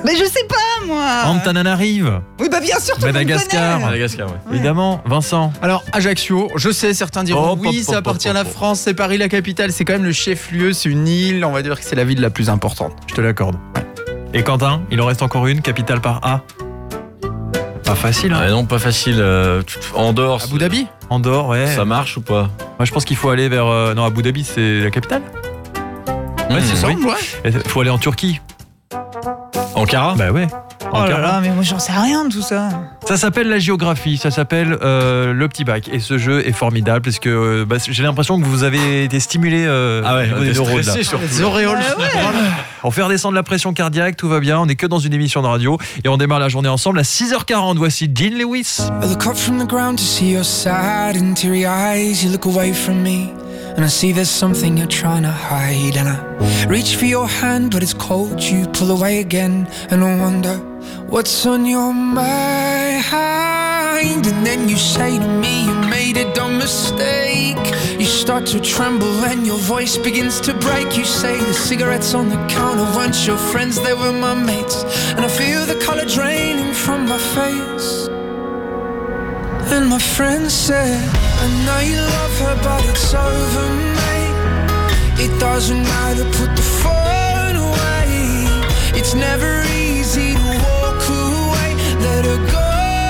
F: Mais je sais pas, moi.
B: Antananarive.
F: Oui, bah bien sûr, tout le monde
B: Madagascar.
F: connaît.
D: Madagascar, ouais.
B: Évidemment, Vincent.
C: Alors, Ajaccio, je sais, certains diront oui, ça appartient à la France, c'est Paris la capitale, c'est quand même le chef-lieu, c'est une île, on va dire que c'est la ville la plus importante.
B: Je te l'accorde. Et Quentin, il en reste encore une, capitale par A. Pas facile, hein.
D: Non, pas facile. Andorre.
C: Abu Dhabi.
B: Andorre, ouais.
D: Ça marche ou pas?
B: Moi, je pense qu'il faut aller vers... Non, Abu Dhabi, c'est la capitale.
C: Ouais, c'est ça, ouais.
B: Il faut aller en Turquie.
D: Ankara?
B: Bah ouais.
F: Oh là là, mais moi j'en sais rien de tout ça.
B: Ça s'appelle la géographie, ça s'appelle le petit bac. Et ce jeu est formidable parce que j'ai l'impression que vous avez été stimulé
D: des neurones, là.
B: sur les auréoles. On fait redescendre la pression cardiaque, tout va bien. On n'est que dans une émission de radio et on démarre la journée ensemble à 6h40. Voici Dean Lewis.
S: I look up from the ground to see your sad and teary eyes. You look away from me and I see there's something you're trying to hide. And I reach for your hand but it's cold. You pull away again and I wonder what's on your mind. And then you say to me you made a dumb mistake. You start to tremble and your voice begins to break. You say the cigarettes on the counter weren't your friends, they were my mates. And I feel the color draining from my face. And my friend said, I know you love her but it's over, mate. It doesn't matter, put the phone away. It's never easy to walk away. Let her go,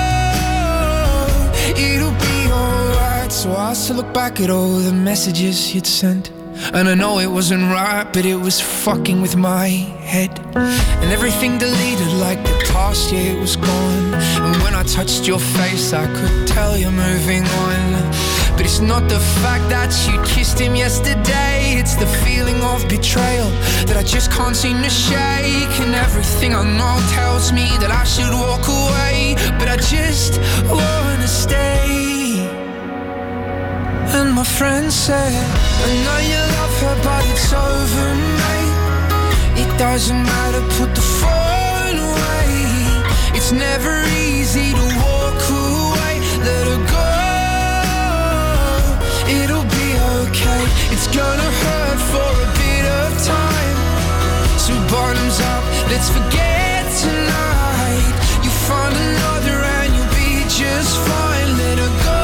S: it'll be alright. So I still look back at all the messages you'd sent. And I know it wasn't right, but it was fucking with my head. And everything deleted like the past, yeah, it was gone. And when I touched your face, I could tell you're moving on. But it's not the fact that you kissed him yesterday. It's the feeling of betrayal that I just can't seem to shake. And everything I know tells me that I should walk away, but I just wanna stay. And my friend said, I know you love her but it's over, mate. It doesn't matter, put the phone away. It's never easy to walk away. Let her go, it'll be okay. It's gonna hurt for a bit of time. So bottoms up, let's forget tonight. You find another and you'll be just fine. Let her go.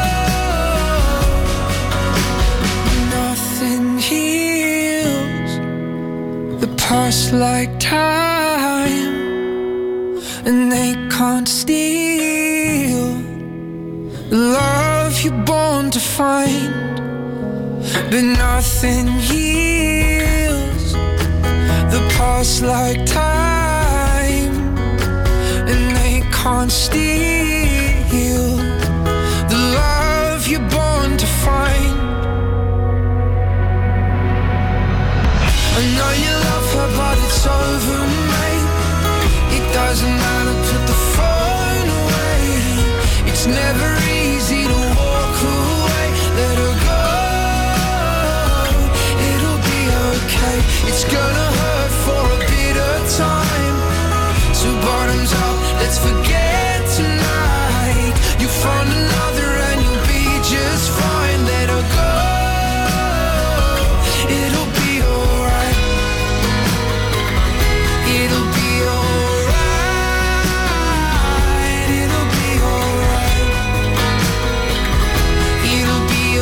S: Past like time, and they can't steal the love you're born to find. But nothing heals the past like time, and they can't steal the love you're born to find. I know you love her but it's over, mate. It doesn't matter, put the phone away. It's never easy to walk away. Let her go, it'll be okay. It's gonna hurt for a bit of time. So bottoms up, let's forget tonight. You found another and you'll be just fine. Let her go, it'll be alright. It'll be alright. It'll be alright. It'll be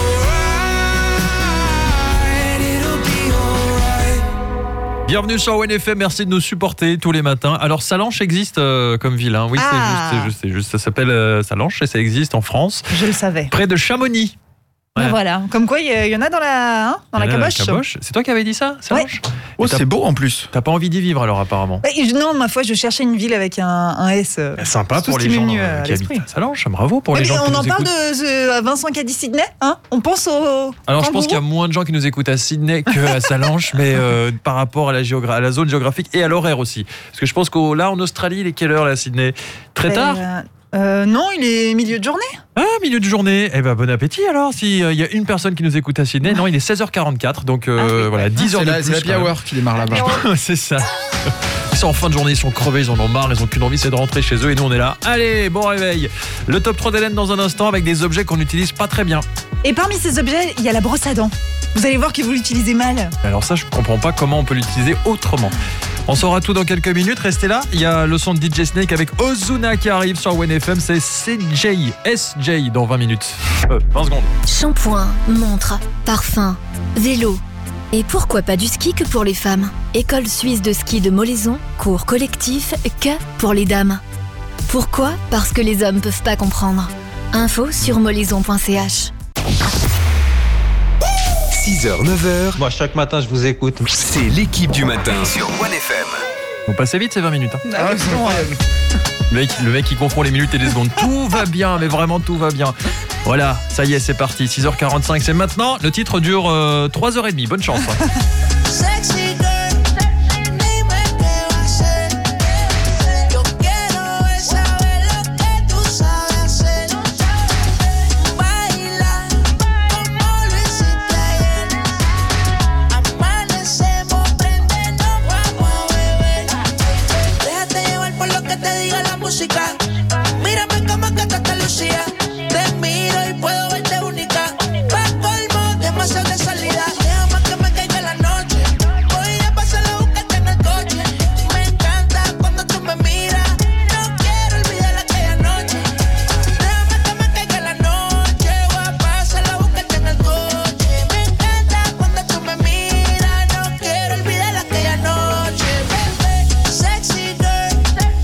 S: alright. It'll be alright.
B: Bienvenue sur ONFM, merci de nous supporter tous les matins. Alors Salanches existe comme ville, hein. Oui, c'est juste. Ça s'appelle Salanches et ça existe en France.
F: Je le savais.
B: Près de Chamonix.
F: Ben voilà, comme quoi il y en a dans la caboche.
B: C'est toi qui avais dit ça, Salanches?
C: Oh, c'est beau en plus.
B: T'as pas envie d'y vivre alors apparemment?
F: Non, ma foi, je cherchais une ville avec un S.
B: Sympa pour les gens qui habitent à Salanches, bravo pour les gens qui nous écoutent.
F: On en parle de Vincent qui a dit Sydney, hein? On pense au...
B: Alors je pense qu'il y a moins de gens qui nous écoutent à Sydney qu'à Salanches, mais par rapport à la zone géographique et à l'horaire aussi. Parce que je pense que là en Australie, il est quelle heure là, Sydney? Très tard?
F: Non, il est milieu de journée.
B: Ah, milieu de journée. Eh ben, bon appétit alors. S'il y a une personne qui nous écoute à Sydney, non, il est 16h44. Donc voilà, 10 heures de plus.
C: C'est l'happy hour qui démarre là-bas.
B: C'est ça. Ils sont en fin de journée, ils sont crevés, ils en ont marre, ils ont qu'une envie, c'est de rentrer chez eux. Et nous, on est là. Allez, bon réveil. Le top 3 d'Hélène dans un instant avec des objets qu'on n'utilise pas très bien.
F: Et parmi ces objets, il y a la brosse à dents. Vous allez voir que vous l'utilisez mal.
B: Alors ça, je comprends pas comment on peut l'utiliser autrement. On saura tout dans quelques minutes, restez là. Il y a le son de DJ Snake avec Ozuna qui arrive sur OneFM. C'est SJ dans 20 minutes. 20 secondes.
A: Shampoing, montre, parfum, vélo. Et pourquoi pas du ski que pour les femmes? École suisse de ski de Molaison, cours collectif que pour les dames. Pourquoi? Parce que les hommes peuvent pas comprendre. Info sur molaison.ch.
G: 6h, 9h.
T: Moi, chaque matin, je vous écoute.
G: C'est l'équipe du matin sur OneFM.
B: On passait vite ces 20 minutes.
F: Ah, c'est incroyable.
B: Le mec qui confond les minutes et les secondes. Tout va bien, mais vraiment tout va bien. Voilà, ça y est, c'est parti. 6h45, c'est maintenant. Le titre dure 3h30. Bonne chance.
K: Mírame como que te lucía. Te miro y puedo verte única. Pa' colmo, demasiado de salida. Déjame que me caiga la noche. Voy a pasar a buscarte en el coche. Me encanta cuando tú me miras. No quiero olvidar aquella noche. Déjame que me caiga la noche. Voy a pasar a buscarte en el coche. Me encanta cuando tú me miras. No quiero olvidar aquella noche. Bebé, sexy girl.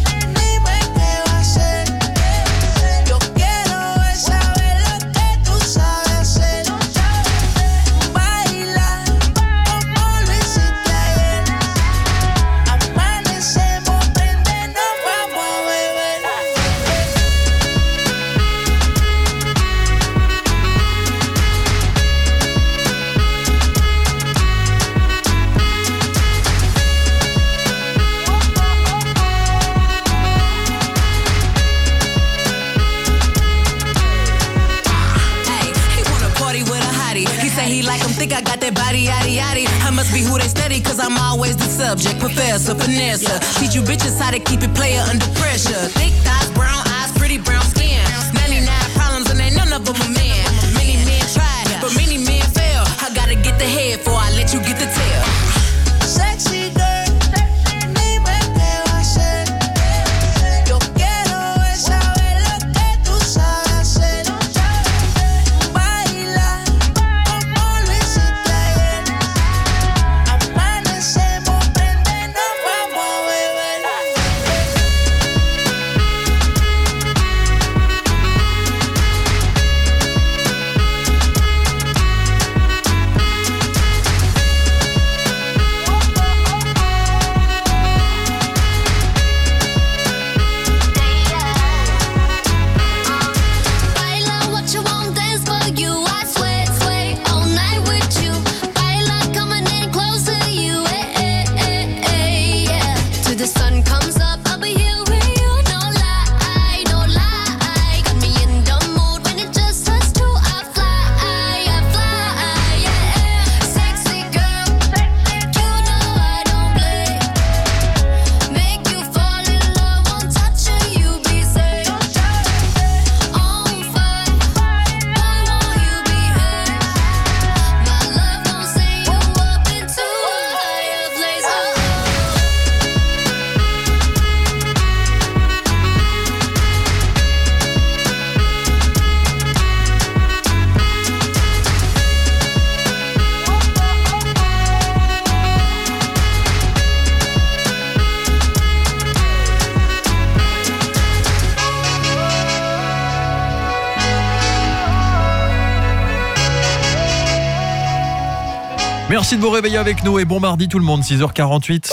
K: Think I got that body, yaddy, yaddy. I must be who they study, cause I'm always the subject. Professor, finesse. Teach you bitches how to keep it player under pressure. Thick thighs, brown eyes, pretty brown skin. 99 problems and ain't none of them a man. Many men tried, but many men fail. I gotta get the head before I let you get the tail. Sexy girl.
B: Merci de vous réveiller avec nous et bon mardi tout le monde, 6h48.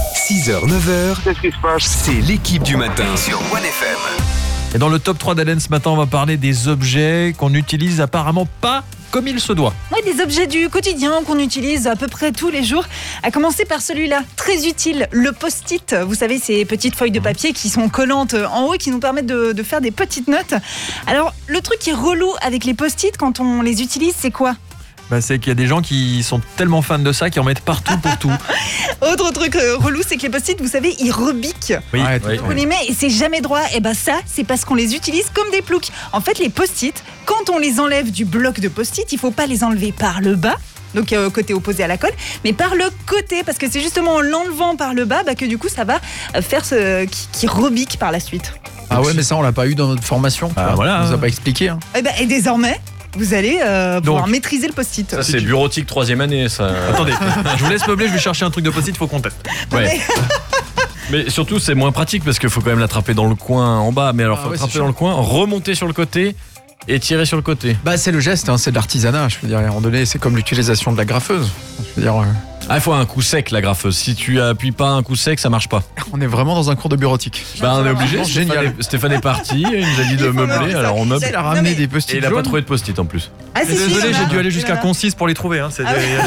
G: 6h, 9h, qu'est-ce qui se passe? C'est l'équipe du matin sur OneFM.
B: Et dans le top 3 d'Hélène ce matin, on va parler des objets qu'on n'utilise apparemment pas comme il se doit.
F: Oui, des objets du quotidien qu'on utilise à peu près tous les jours. À commencer par celui-là, très utile, le post-it. Vous savez, ces petites feuilles de papier qui sont collantes en haut et qui nous permettent de faire des petites notes. Alors, le truc qui est relou avec les post-it quand on les utilise, c'est quoi ?
B: C'est qu'il y a des gens qui sont tellement fans de ça qu'ils en mettent partout pour tout.
F: Autre truc relou, c'est que les post-it, vous savez, ils rebiquent.
B: Oui,
F: on les met et c'est jamais droit. Et ça, c'est parce qu'on les utilise comme des ploucs. En fait, les post-it, quand on les enlève du bloc de post-it, il faut pas les enlever par le bas, donc côté opposé à la colle, mais par le côté, parce que c'est justement en l'enlevant par le bas que du coup ça va faire qui rebique par la suite.
C: Ah ouais, mais ça on l'a pas eu dans notre formation.
B: Voilà,
C: on nous a pas expliqué. Hein.
F: Et désormais, vous allez pouvoir maîtriser le post-it.
D: Ça c'est bureautique 3e année ça.
B: Attendez, je vous laisse meubler, je vais chercher un truc de post-it, faut qu'on teste.
D: Ouais. Mais surtout c'est moins pratique parce qu'il faut quand même l'attraper dans le coin en bas. Mais alors faut l'attraper dans le coin, remonter sur le côté et tirer sur le côté.
C: Bah c'est le geste, c'est de l'artisanat. Je veux dire, à un moment donné, c'est comme l'utilisation de la graffeuse. Je veux dire.
D: Il faut un coup sec la graffeuse. Si tu appuies pas un coup sec, ça marche pas.
C: On est vraiment dans un cours de bureautique.
D: On est obligé. Stéphane est parti, il nous a dit de meubler, alors on meuble.
C: Il a ramené des post-it.
D: Et il a pas trouvé de post-it en plus.
B: Désolé, j'ai dû aller jusqu'à Concis pour les trouver. Hein.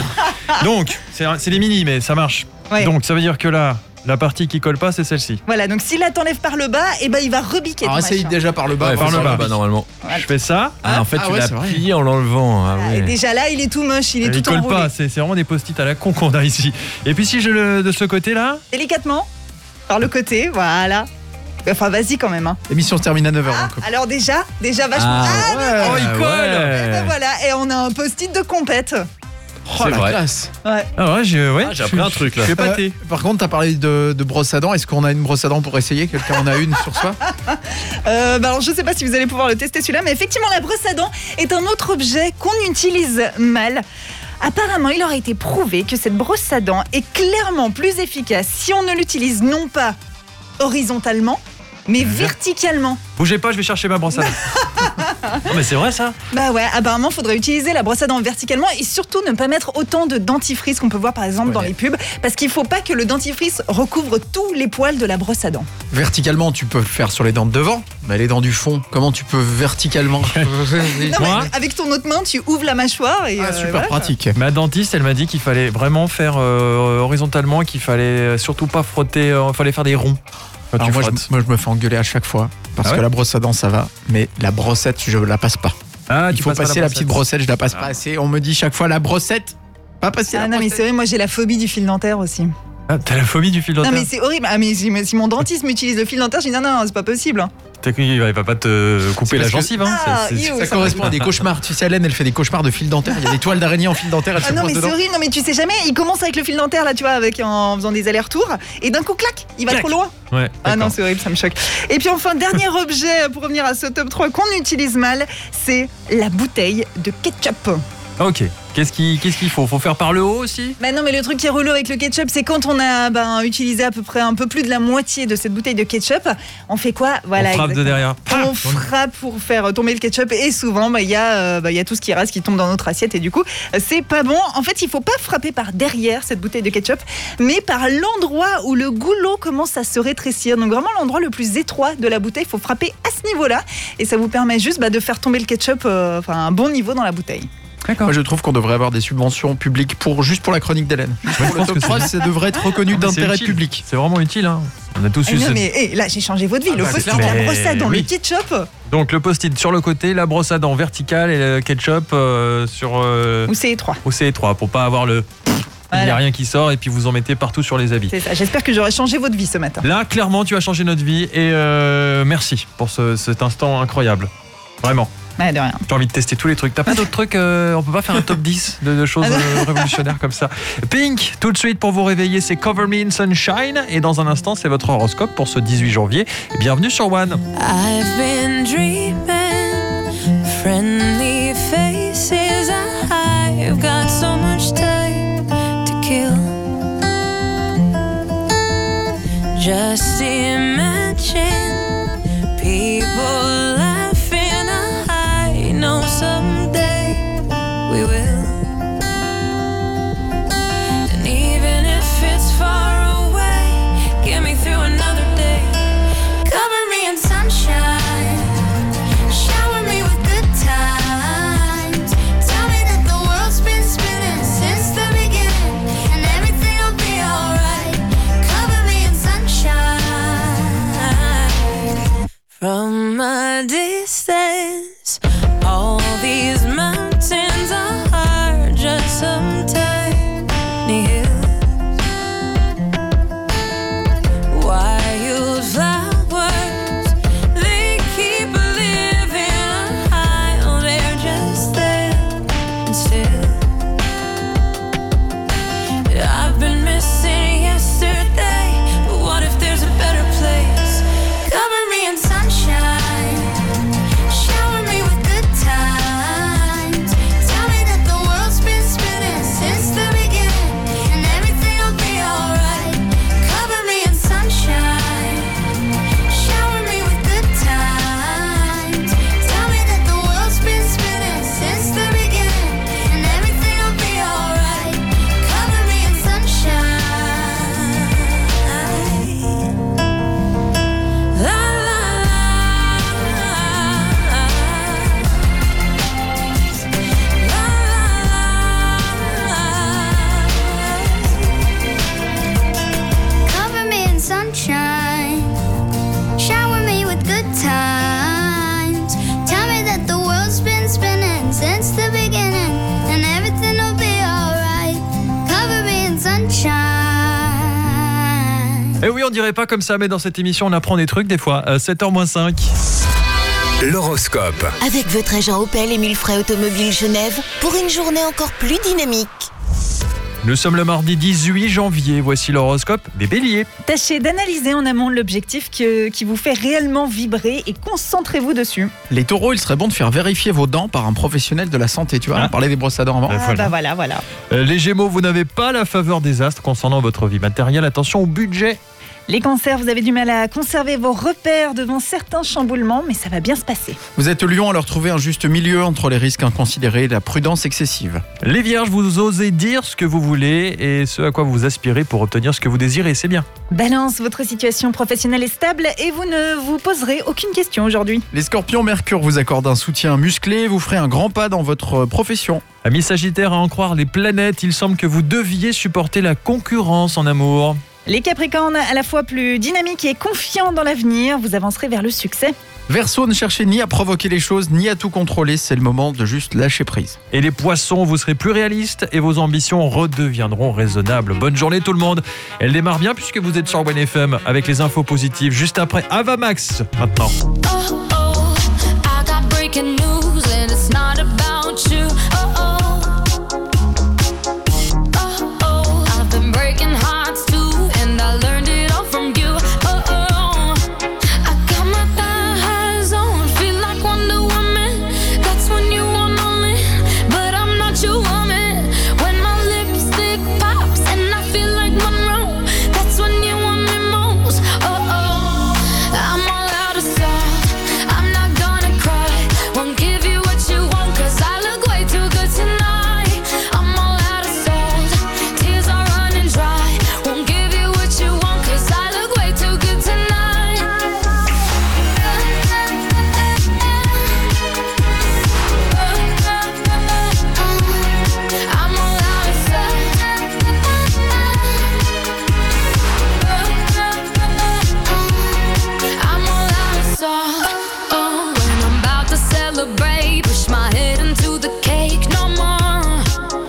B: Donc, c'est des mini, mais ça marche.
F: Ouais.
B: Donc, ça veut dire que là, la partie qui colle pas, c'est celle-ci.
F: Voilà, donc si là t'enlèves par le bas, il va rebiquer.
C: Alors essaye déjà par le bas.
D: Ouais, par le bas normalement.
B: Je fais ça.
D: En fait, tu l'as plié en l'enlevant.
F: Et déjà là, il est tout moche, il est tout enroulé.
B: Il colle pas, c'est vraiment des post-it à la con qu'on a ici. Et puis si je de ce côté-là,
F: délicatement, par le côté, voilà. Enfin, vas-y quand même. Hein.
C: L'émission se termine à 9h.
F: Alors déjà vachement.
B: Oh, il colle.
F: Voilà, et on a un post-it de compète.
C: Oh,
D: c'est
C: la
D: vrai.
C: classe.
F: Ouais.
B: J'ai
D: appris un truc là.
B: Je suis épaté.
C: Par contre, t'as parlé de brosse à dents. Est-ce qu'on a une brosse à dents pour essayer? Quelqu'un en a une sur soi?
F: Alors je sais pas si vous allez pouvoir le tester celui-là, mais effectivement la brosse à dents est un autre objet qu'on utilise mal. Apparemment, il aurait été prouvé que cette brosse à dents est clairement plus efficace si on ne l'utilise non pas horizontalement, mais verticalement.
B: Bougez pas, je vais chercher ma brosse à dents. Non mais c'est vrai ça.
F: Bah ouais, apparemment faudrait utiliser la brosse à dents verticalement et surtout ne pas mettre autant de dentifrice qu'on peut voir par exemple dans les pubs, parce qu'il faut pas que le dentifrice recouvre tous les poils de la brosse à dents.
C: Verticalement, tu peux le faire sur les dents de devant, mais les dents du fond, comment tu peux verticalement?
F: Non, avec ton autre main, tu ouvres la mâchoire et
C: super pratique.
B: Ma dentiste, elle m'a dit qu'il fallait vraiment faire horizontalement, qu'il fallait surtout pas frotter, il fallait faire des ronds.
C: Alors moi je me fais engueuler à chaque fois parce que la brosse à dents ça va, mais la brossette je la passe pas. Il faut passer la petite brossette, je la passe pas assez. On me dit chaque fois la brossette, pas passer la brossette.
F: Mais c'est vrai, moi j'ai la phobie du fil dentaire aussi.
B: T'as la phobie du fil dentaire?
F: Non mais c'est horrible. Mais si mon dentiste m'utilise le fil dentaire, je dis non, c'est pas possible.
B: Il va pas te couper la gencive.
C: Ça correspond à des cauchemars. Tu sais, Hélène, elle fait des cauchemars de fil dentaire. Il y a des toiles d'araignée en fil dentaire.
F: Non mais c'est horrible. Non mais tu sais jamais. Il commence avec le fil dentaire là, tu vois, en faisant des allers-retours, et d'un coup clac, il va trop loin.
B: Ouais,
F: non, c'est horrible, ça me choque. Et puis enfin, dernier objet pour revenir à ce top 3 qu'on utilise mal, c'est la bouteille de ketchup.
B: Ok. Qu'est-ce qu'il faut? Faut faire par le haut aussi?
F: Bah non, mais le truc qui est relou avec le ketchup, c'est quand on a utilisé à peu près un peu plus de la moitié de cette bouteille de ketchup, on fait quoi? Voilà,
B: on frappe de derrière.
F: On frappe pour faire tomber le ketchup, et souvent il y a tout ce qui reste qui tombe dans notre assiette, et du coup c'est pas bon. En fait, il faut pas frapper par derrière cette bouteille de ketchup, mais par l'endroit où le goulot commence à se rétrécir. Donc vraiment l'endroit le plus étroit de la bouteille, il faut frapper à ce niveau-là, et ça vous permet juste de faire tomber le ketchup à un bon niveau dans la bouteille.
C: Moi je trouve qu'on devrait avoir des subventions publiques juste pour la chronique d'Hélène. Pour le top 3, ça devrait être reconnu d'intérêt public.
B: C'est vraiment utile. Hein. On a tous eu
F: là j'ai changé votre vie. Le post-it, la brosse à dents, le ketchup.
B: Donc le post-it sur le côté, la brosse à dents verticale et le ketchup sur...
F: Où c'est étroit.
B: Où c'est étroit, pour pas avoir le... Il n'y a rien qui sort et puis vous en mettez partout sur les habits.
F: C'est ça, j'espère que j'aurai changé votre vie ce matin.
B: Là, clairement, tu as changé notre vie et merci pour cet instant incroyable. Vraiment.
F: Ouais, de rien.
B: J'ai envie de tester tous les trucs. T'as pas d'autres trucs on peut pas faire un top 10 de choses révolutionnaires comme ça. Pink, tout de suite pour vous réveiller, c'est Cover Me in Sunshine. Et dans un instant, c'est votre horoscope pour ce 18 janvier. Bienvenue sur One.
K: I've been dreaming, friendly faces. I've got so much time to kill. Just imagine people know someday we will. And even if it's far away, get me through another day. Cover me in sunshine, shower me with good times. Tell me that the world's been spinning since the beginning, and everything will be alright. Cover me in sunshine. From a distance, all these mountains are just some tiny hills. Wildflowers, they keep living high. Oh, they're just there and still.
B: Et oui, on dirait pas comme ça, mais dans cette émission, on apprend des trucs des fois. 7h-5.
G: L'horoscope.
T: Avec votre agent Opel Émile Frey Automobile Genève pour une journée encore plus dynamique.
B: Nous sommes le mardi 18 janvier. Voici l'horoscope des béliers.
F: Tâchez d'analyser en amont l'objectif qui vous fait réellement vibrer et concentrez-vous dessus.
C: Les taureaux, il serait bon de faire vérifier vos dents par un professionnel de la santé. Tu vois, on parlait des brosses à dents avant.
F: Voilà.
B: Les gémeaux, vous n'avez pas la faveur des astres concernant votre vie matérielle. Attention au budget.
F: Les cancers, vous avez du mal à conserver vos repères devant certains chamboulements, mais ça va bien se passer.
C: Vous êtes lion, alors trouvez un juste milieu entre les risques inconsidérés et la prudence excessive.
B: Les vierges, vous osez dire ce que vous voulez et ce à quoi vous aspirez pour obtenir ce que vous désirez, c'est bien.
F: Balance, votre situation professionnelle est stable et vous ne vous poserez aucune question aujourd'hui.
C: Les scorpions, Mercure vous accorde un soutien musclé, vous ferez un grand pas dans votre profession.
B: Amis Sagittaires, à en croire les planètes, il semble que vous deviez supporter la concurrence en amour.
F: Les Capricornes, à la fois plus dynamiques et confiants dans l'avenir, vous avancerez vers le succès.
C: Verseau, ne cherchez ni à provoquer les choses, ni à tout contrôler, c'est le moment de juste lâcher prise.
B: Et les Poissons, vous serez plus réalistes et vos ambitions redeviendront raisonnables. Bonne journée tout le monde. Elle démarre bien puisque vous êtes sur One FM avec les infos positives. Juste après Ava Max, maintenant.
K: I got breaking news and it's not about you. I've been breaking hearts too and I learned it all from you. I got my thighs on, feel like Wonder Woman. That's when you want only, but I'm not your woman. When my lipstick pops and I feel like Monroe, that's when you want me most. I'm all out of salt, I'm not gonna cry. Won't give you what you want cause I look way too good tonight. I'm all out of salt, tears are running dry. Won't give you what you want cause I look way too good tonight. I'm all out of salt. I'm all out of salt. When I'm about to celebrate, push my head into the cake no more.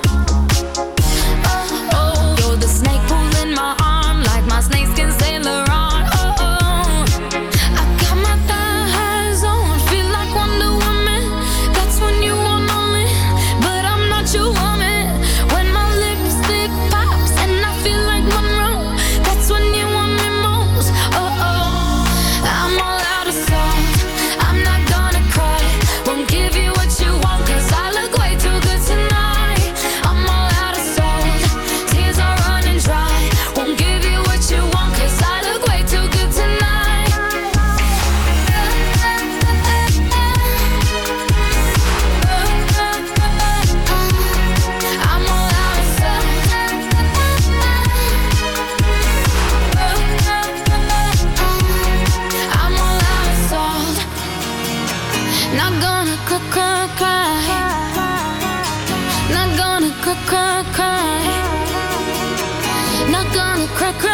K: You're the snake pulling my arm like my snakeskin Sailor on. I got my thighs on, feel like Wonder Woman. That's when you want only, but I'm not your woman. When my lipstick pops and I feel like Monroe, that's when you want me most. I'm all out of salt, I'm not gonna cry. Won't give you what you want cause I look way too good tonight. I'm all out of salt, tears are running dry. Won't give you what you want cause I look way too good tonight. I'm all out of salt. I'm all out of salt. Not gonna cry. Not gonna cry. Not gonna cry.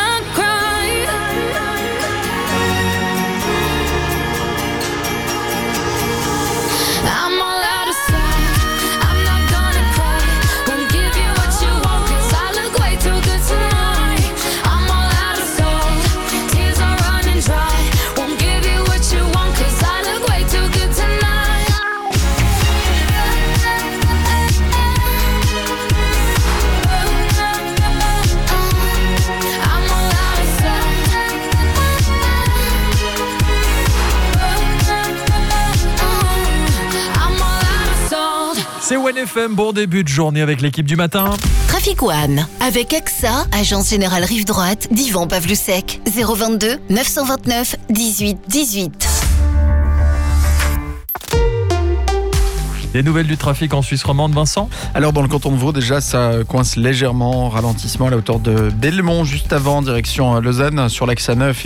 K: I'm all out of salt. I'm not gonna cry. Won't give you what you want cause I look way too good tonight. I'm all out of salt. Tears are running dry. Won't give you what you want cause I look way too good tonight. I'm all out of salt. I'm all out of salt.
B: C'est One FM, bon début de journée avec l'équipe du matin.
T: Trafic One, avec AXA, Agence Générale Rive Droite, d'Yvan Pavlusek, 022 929 18 18.
B: Des nouvelles du trafic en Suisse romande, Vincent?
C: Alors dans le canton de Vaud, déjà ça coince légèrement, ralentissement à la hauteur de Belmont, juste avant, direction Lausanne, sur l'axe A9.